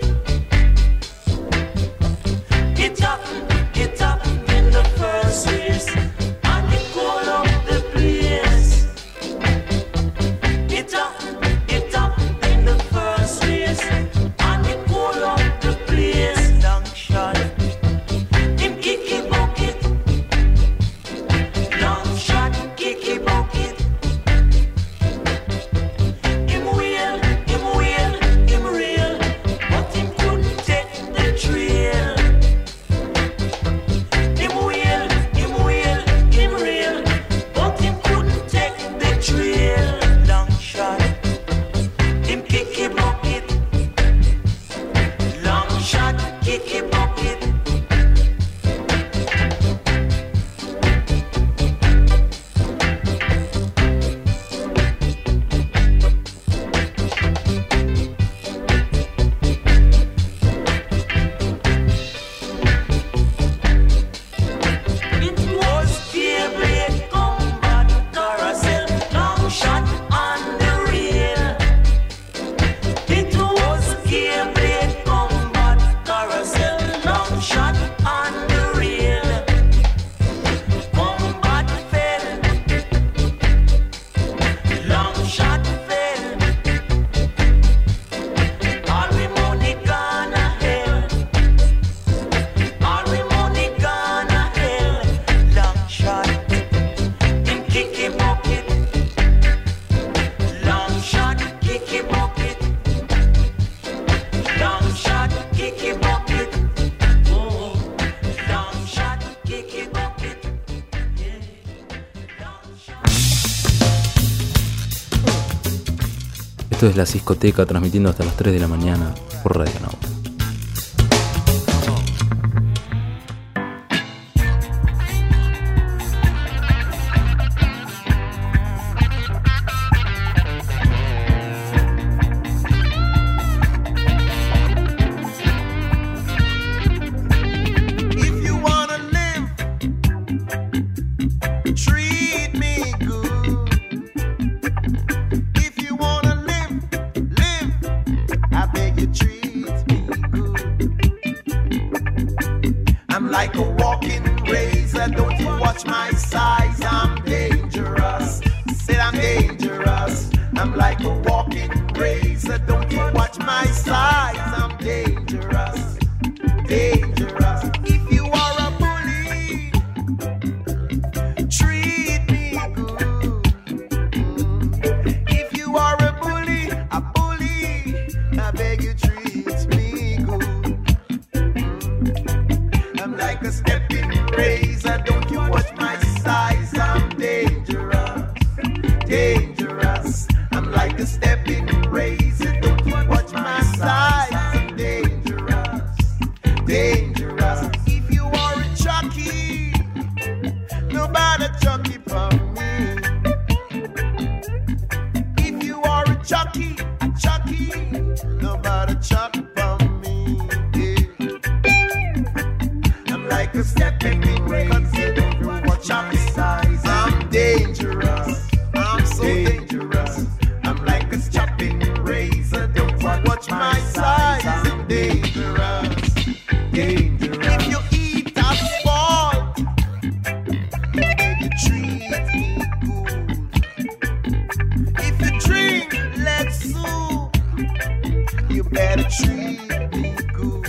It happened in the first race, and it call up the place. It happened in the first race, and it call up the place. Long shot, him kicky bucket. Long shot, kicky bucket. Him real, but him couldn't take the trail. Him real, but him couldn't take the trail. Long shot, him kicky bucket. Long shot, kicky bucket. It was Daybreak Combat Carousel, long shot on the rail. It was Daybreak Combat Carousel, long shot on the rail. Combat fell, long shot fell. All we money gonna hell. All we money gonna hell. Long shot, him kicky bucket. Long shot, kicky bucket. Long shot, kicky bucket. Oh, long shot, kicky bucket. Esto es La Ciscoteca, transmitiendo hasta las 3 de la mañana por Radio Nauta. If you wanna live, treat me good. If you wanna live, I beg you treat me good. I'm like a walking razor, don't you watch my size, I'm dangerous. Said I'm dangerous. I'm like a walking razor, don't you watch my size, I'm dangerous. Dangerous. If you are a bully, treat me good. If you are a bully, I beg you treat me good. I'm like a stepping razor, don't you watch my size, I'm dangerous. Dangerous. I'm like a stepping razor, don't you watch my size, I'm dangerous. Dangerous. If you are a jockey, nobody jockey for me. If you are a jockey, nobody jockey for me. Yeah. I'm like a stepping razor, don't you watch my size, I'm dangerous. I'm so dangerous. I'm like a chopping razor, don't you watch my size, I'm dangerous. Dangerous. If you eat asphalt, beg you treat me good. If you drink lead soup, you better treat me good.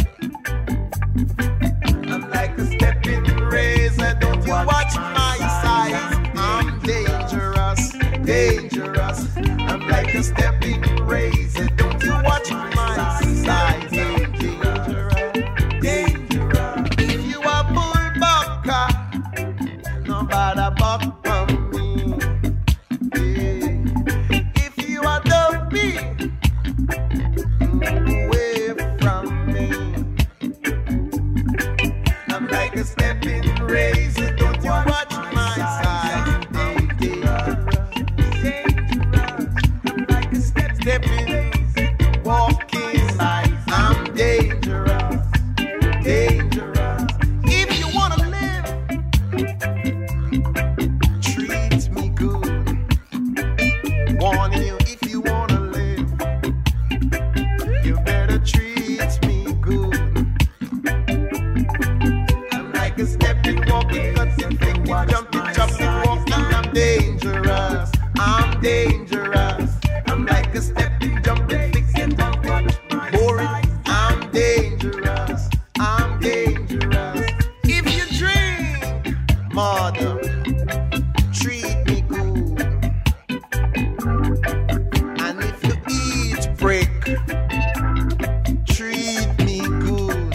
I'm like a stepping razor, don't you watch my size, I'm dangerous. Dangerous. I'm like a stepping razor, don't you watch my size, I'm dangerous. Dangerous. If you are bullbucker, nobody buck from me. Yeah. If you are dopey, move away from me. I'm like a stepping razor, don't you watch my size, I'm dangerous. Dangerous. I'm like a dangerous. I'm like a stepping, jumping, fixing, boring. I'm dangerous. I'm dangerous. If you drink, mother, treat me good. And if you eat brick, treat me good.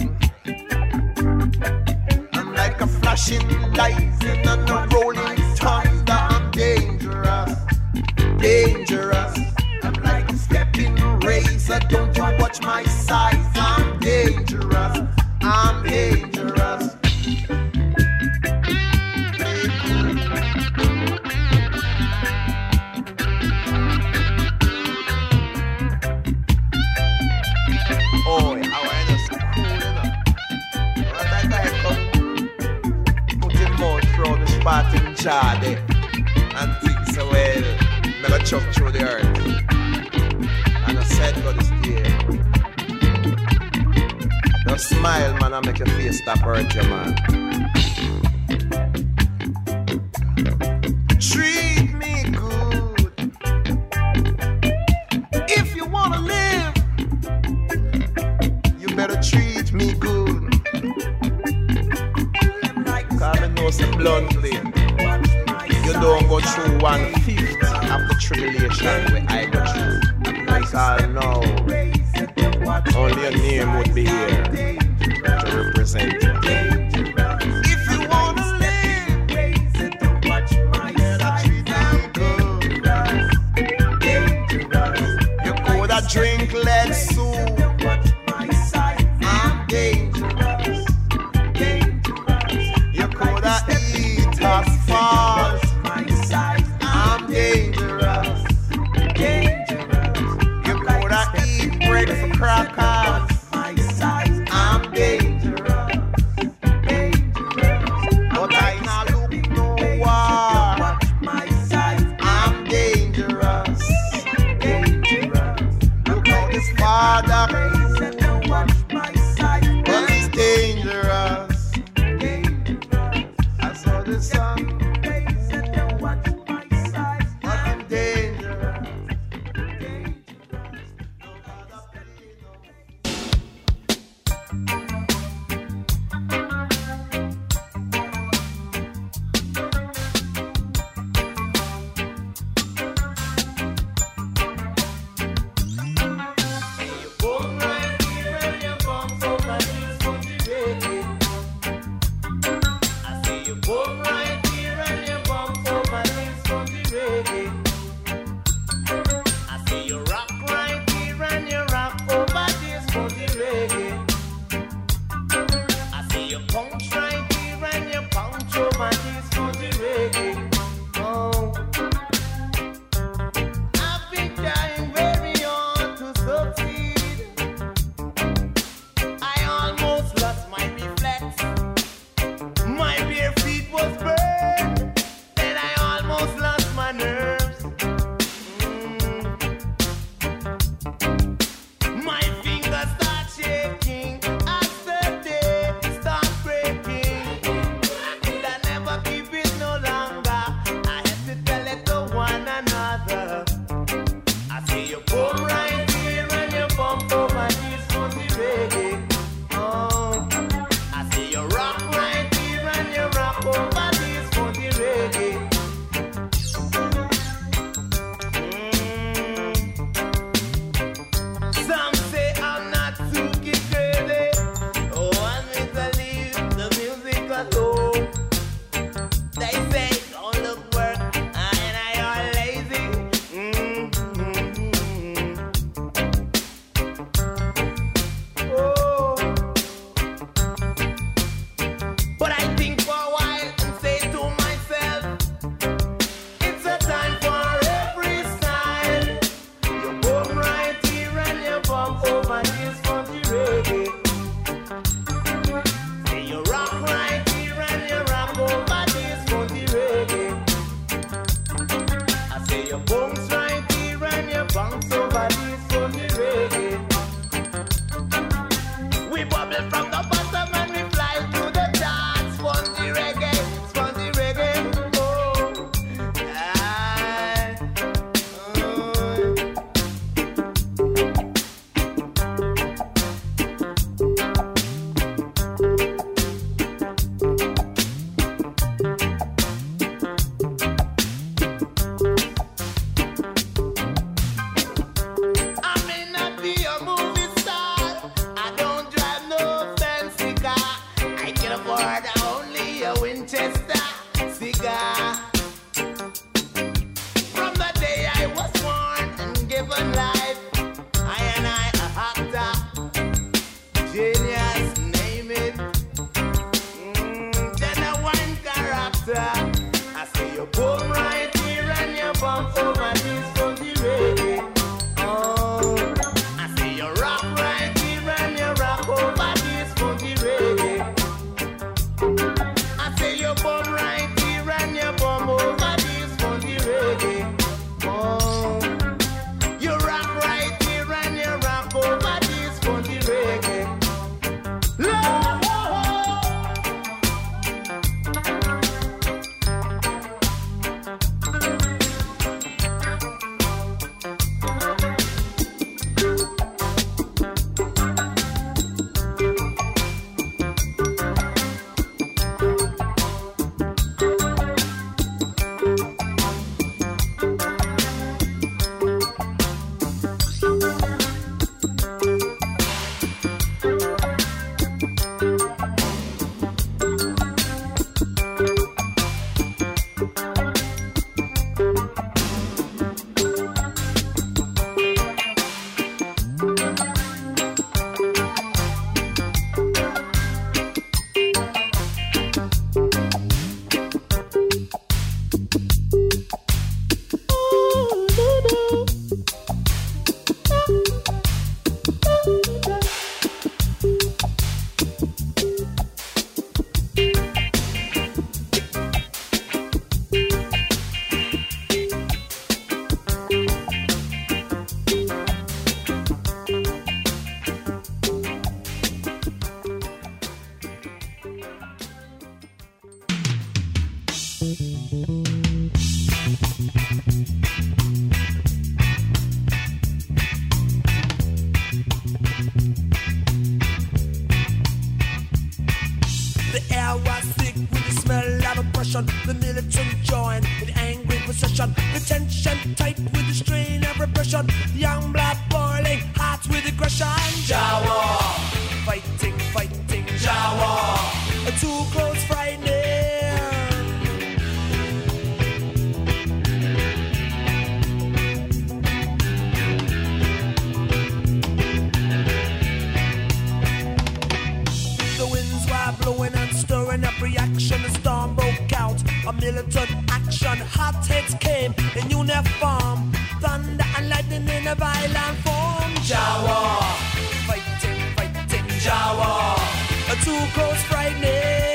I'm like a flashing light in a rolling thunder. I'm dangerous, dangerous. I'm like a stepping razor. Don't you watch my size? I'm dangerous. I'm dangerous. Oh, how I just cool enough. What I guy come put him mouth through the spot in jar there and think so well, never chuck through the earth. And I said God is there. Just smile, man, and make your face stop hurt you, man. Treat me good. If you wanna live, you better treat me good. Cause I know so bluntly, you don't go through 1/5 of the tribulation where I go through. Because now, only your name would be here to represent you. If you wanna live, you coulda drink lead soup. I'm dangerous. You coulda eat asphalt. I'm dangerous. You coulda eat bread for crackers. I'm dangerous. But I not look no war. I'm dangerous. Look how this father, but he's dangerous. I saw the sun, but I'm dangerous. The air was thick with the smell of oppression. The militant joined with angry procession. The tension tight with the strain of repression. Young blood boiling, hearts with aggression. Jawa, fighting, fighting, Jawa. Too close, frightening. Blowing and stirring up reaction, a storm broke out. A militant action, hot heads came in uniform. Thunder and lightning in a violent form. Jawa, fighting, fighting, Jawa. Too close, frightening.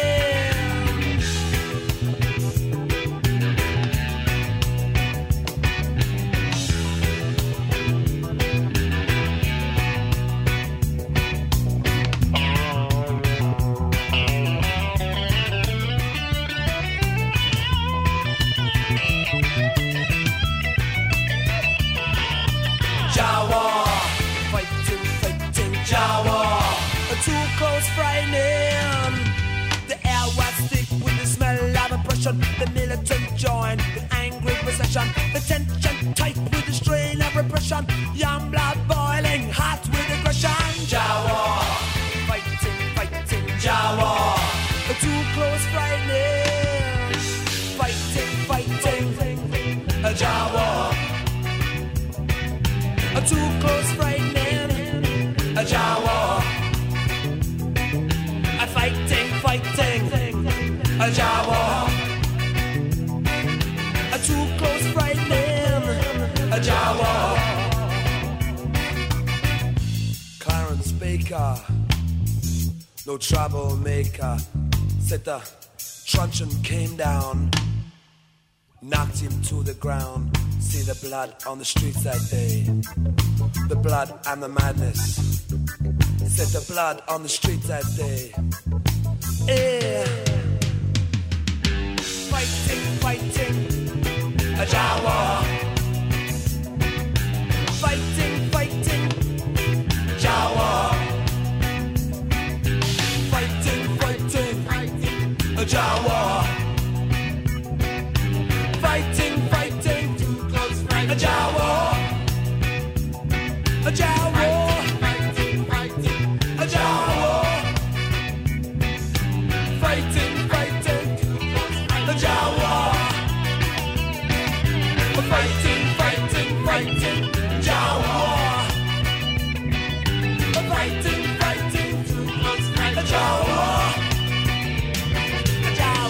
Too close, frightening. The air was thick with the smell of oppression. The militant joined with angry procession. The tension tight with the strain of repression. Young blood boiling, hot with aggression. Jawa, fighting, fighting, Jawa. Too close, frightening. Fighting, fighting, Jawa. Too close, frightening, Jawa. Fighting, fighting, Jawa. Too close, frightening, Jawa. Clarence Baker, no troublemaker. Said the truncheon came down, knocked him to the ground. See the blood on the streets that day, the blood and the madness. Said the blood on the streets that day. Yeah. Fighting, fighting, Jawa. Fighting, fighting, Jawa. Fighting, fighting, Jawa. Fighting, fighting, Jawa. Jawa. Jawa, fighting, fighting, Jawa, fighting, fighting, fighting, Jawa, fighting, fighting, Jawa, Jawa.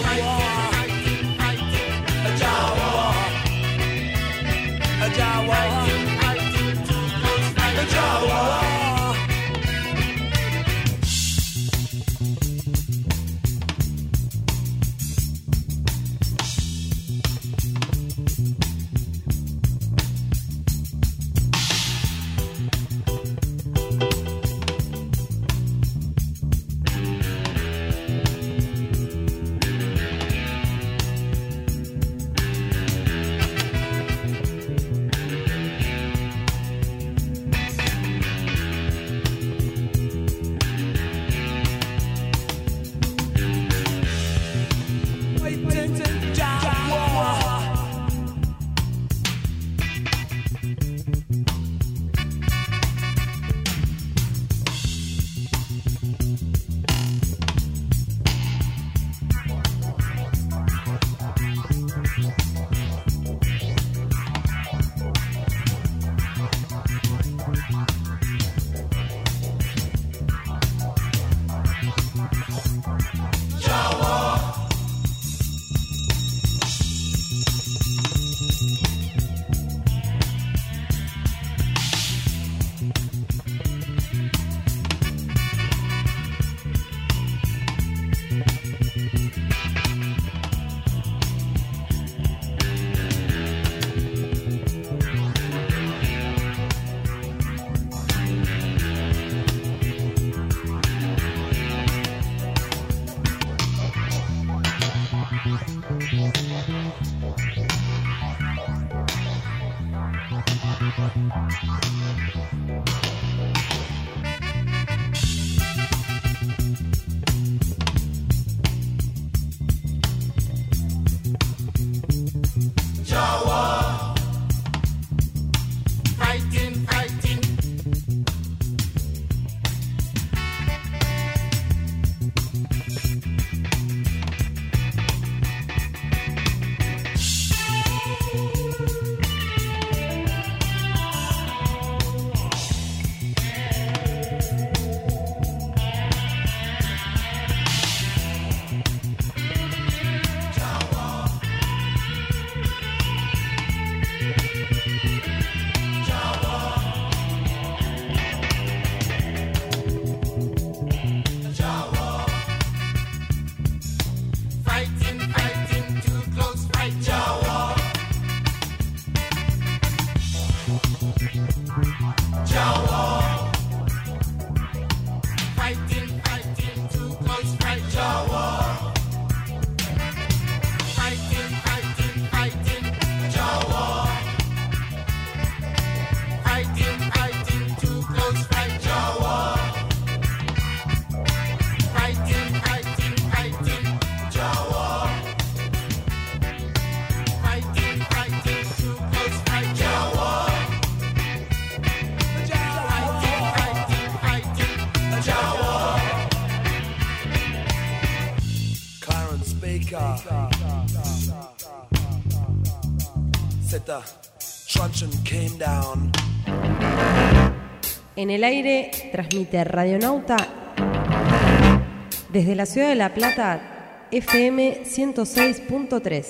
En el aire transmite Radionauta desde la ciudad de La Plata, FM 106.3.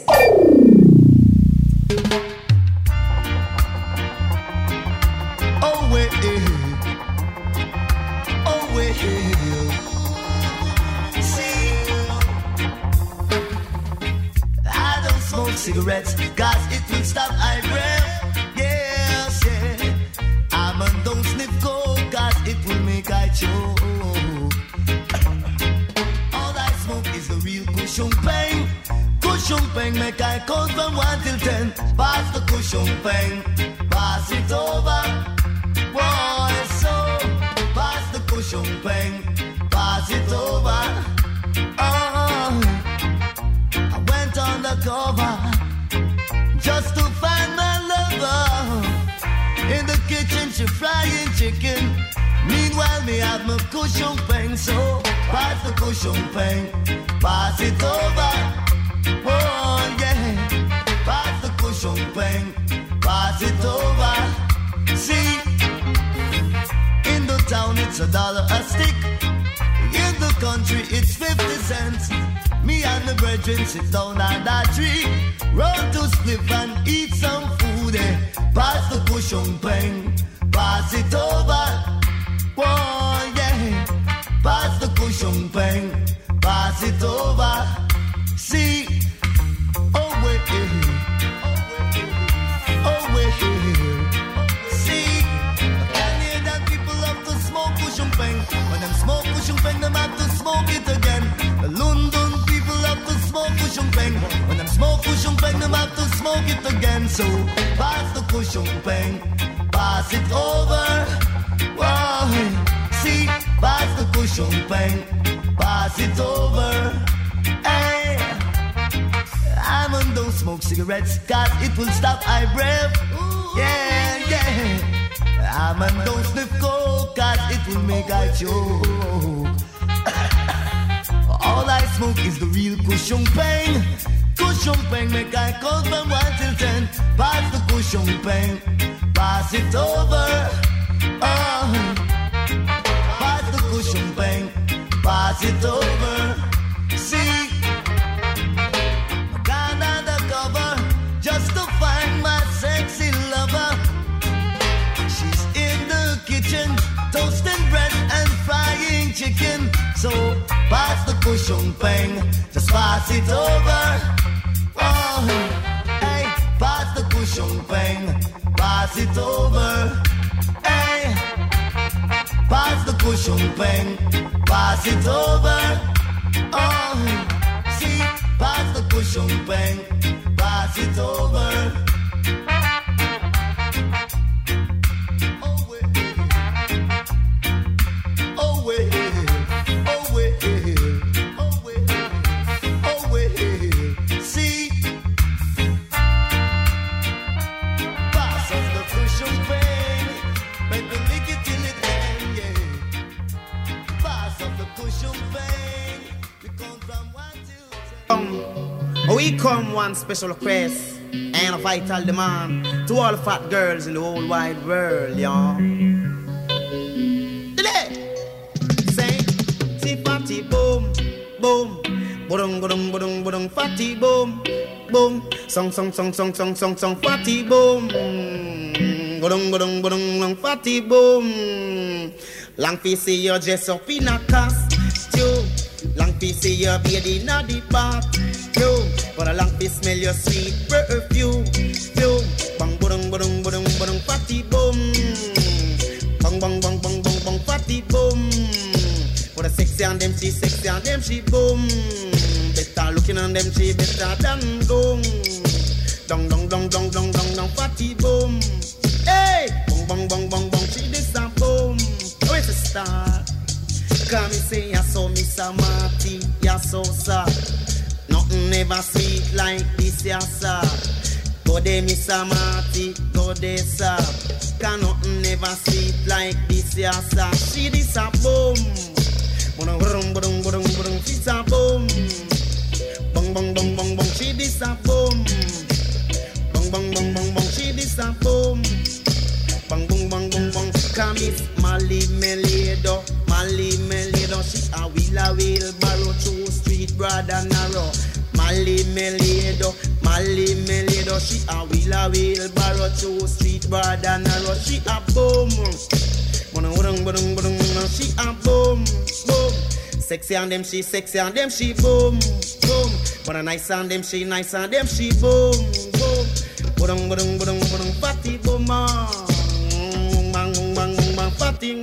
Cigarettes, cause it will stop I breath. Yes, yeah. I'm a don't sniff coke, cause it will make I choke. All I smoke is the real cushion pain. Cushion pain make I count from 1 till 10. Pass the cushion pain, pass it over. Boy, so pass the cushion pain, pass it over. Oh, I went on the cover just to find my lover. In the kitchen she frying chicken. Meanwhile me have my cushion pain. So pass the cushion pain, pass it over. Oh yeah, pass the cushion pain, pass it over. See, in the town it's $1 a stick. In the country it's 50 cents. Me and the brethren sit down under a tree, roll to split and eat some food. Pass the cushion pain, pass it over. Oh yeah, pass the cushion pain, pass it over. See, oh wait, oh wait. See, I can hear that people have to smoke cushion pain. When them smoke cushion pain, them have to smoke it again. The London people have to smoke cushion pain. When them smoke cushion pain, them have to smoke it again. So pass the cushion pain, pass it over. Whoa, see, pass the cushion pain, pass it over. Hey, I'm on don't smoke cigarettes, cause it will stop I breath. Yeah, yeah. I'm on don't sniff coke, cause it will make I choke. All I smoke is the real cushion pain. Cushion pain make I count from 1 till 10. Pass the cushion pain, pass it over. Oh, pass the cushion pain, pass it over. See, I gone undercover just to find my sexy lover. She's in the kitchen toasting bread and frying chicken. So pass the cushion pain, just pass it over. Oh, hey, pass the cushion pain, pass it over. Hey, pass the cushion pain, pass it over. Oh, see, pass the cushion pain, pass it over. We come one special request and a vital demand to all fat girls in the whole wide world, y'all. Today, say, see fatty boom, boom, bodung, bodung, bodung, bodung, fatty boom, boom, song, song, song, song, song, song, song, fatty boom, bodung, bodung, bodung, fatty boom. Long fi see you dress up in a costume, long fi see you baby in the bathroom. But I long to smell your sweet perfume. Bang, bodung, bodung, bodung, bodung, fatty boom. Bang, bang, bang, bang, bang, bang, fatty boom. But a sexy on them, she boom. Better looking on them, she better than dung. Dung, dung, dung, dung, dung, dung, dung, fatty boom. Hey, bang, bang, bang, bang, bang, she this a boom. Oh, it's a star. Come and say, you're so Miss Marty, you're so sad. Nothing ever sweet like this, yes, sir. Go there, Miss Marty, go there, sir. Can nothing ever sweet like this, yes, sir. She this a boom. Budung, budung, budung, budung, budung, she's a boom. Bang, bang, bang, a wheelbarrow through street broad and narrow. Mali Melido, she a wheelbarrow through street broad and narrow. She a boom, she a boom, boom. Sexy and them she boom, boom. But a nice and them she boom, boom. Fatty boom, fatty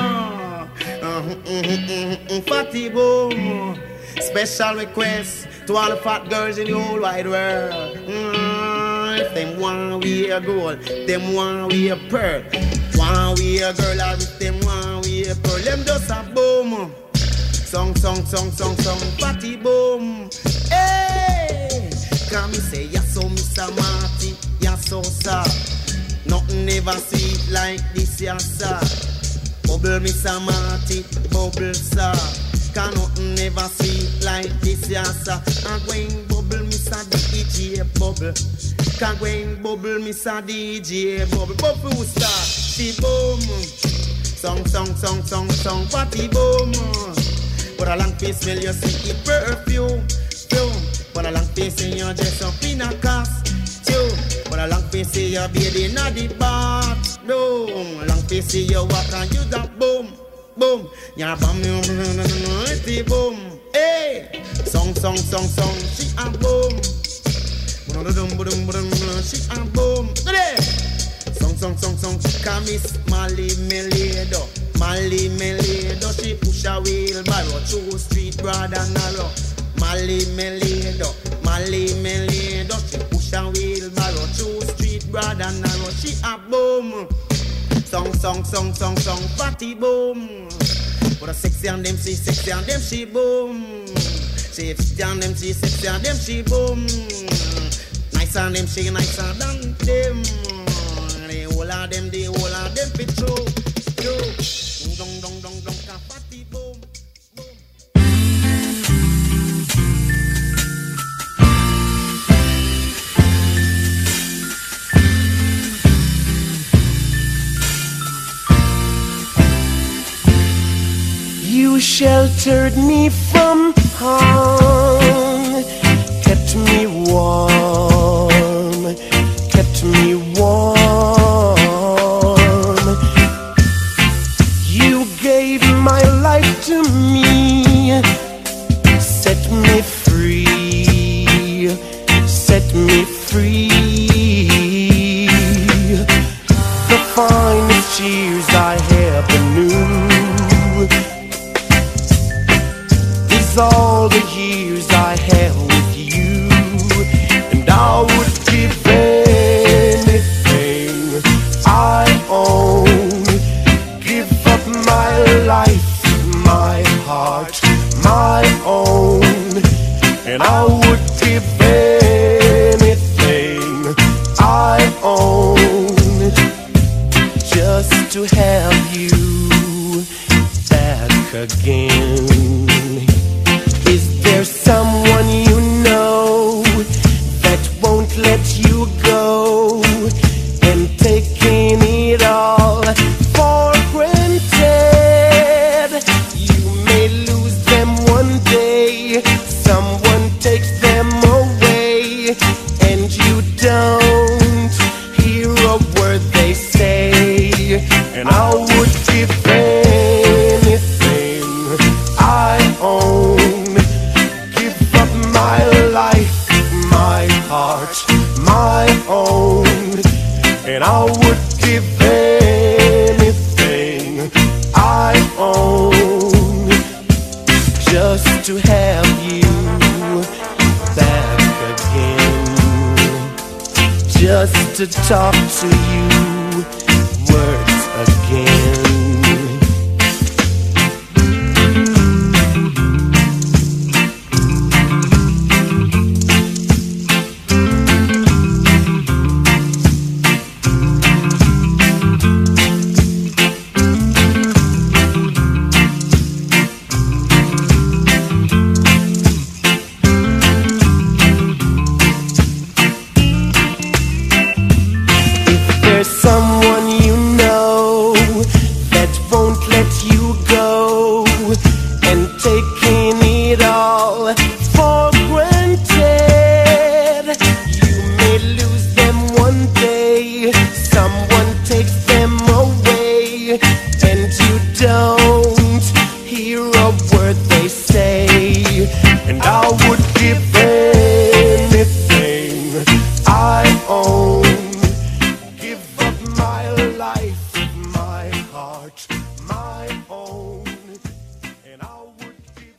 fatty boom. Special request to all the fat girls in the whole wide world. If them want we a gold, them want we a pearl. Want we a girl, or if them want we a pearl, them just a boom. Song, fatty boom. Hey, come me say yes, so Mr. Marty, yes, so sir. Nothing ever sweet like this, yes, sir. Bubble, Mr. Marty, bubble, sir. Can nothing never sweet like this, yes, sir. I'm going bubble, Mr. DJ, bubble. Can going bubble, Mr. DJ, bubble. Bubble star, she boom. Song, fatty boom. But a long face smell you see it perfume. But a long face in your dress up in a costume. But a long face see you bathing in the bathroom. Long face see you walk and you that boom, boom. Your bum, it's boom. Hey, song, she a boom. She a boom. Song, come Miss Mali Melido. She push a wheelbarrow through street broad and narrow. Mali Melido. She push a wheelbarrow through street broad and narrow. She a boom. Song, fatty boom. But a sexy and them she boom. Sexy and them she boom. Nice and them she nicer than them. The whole of them fit through. Dong, fatty boom. You sheltered me from harm, kept me warm, You gave my life to me, set me free, The finest years I ever knew. All the years I had with you, and I would give anything I own, give up my life, my heart, my own, and I would give anything I own just to have you back again. Is there someone you know that won't let you go and taking it all for granted? You may lose them one day, someone takes them away, and you don't hear a word they say, and I would give anything I own, my life, my heart, my own, and I would give anything I own just to have you back again, just to talk to you words again. hear a word they say, and I would give anything I own. Give up my life, my heart, my own, and I would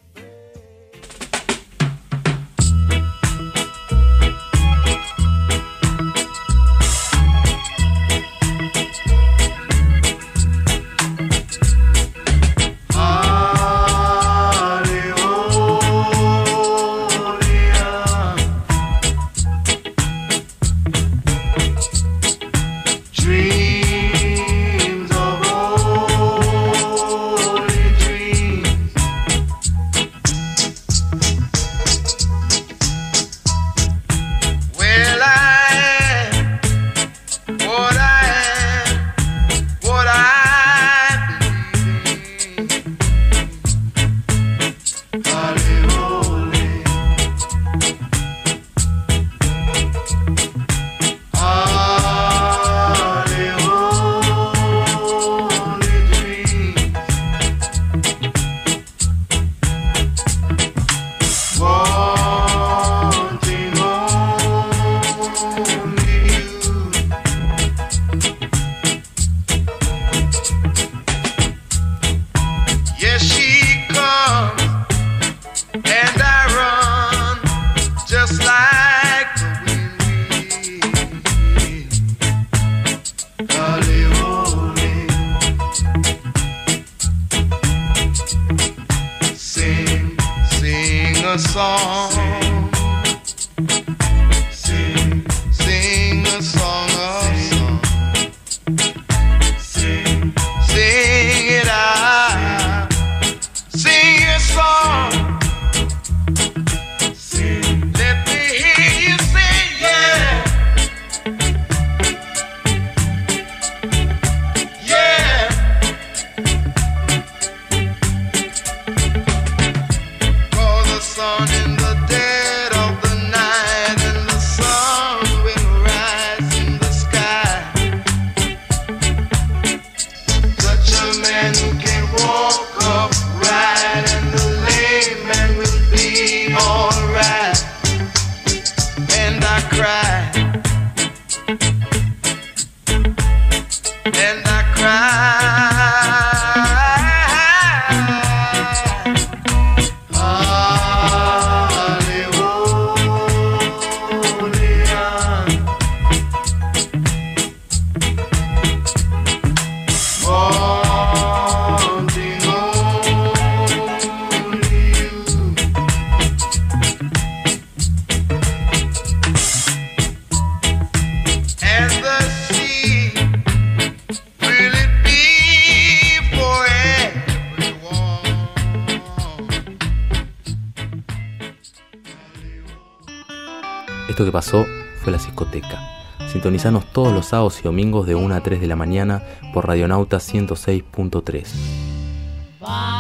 Esto que pasó fue La Ciscoteca. Sintonizanos todos los sábados y domingos de 1 a 3 de la mañana por Radionauta 106.3.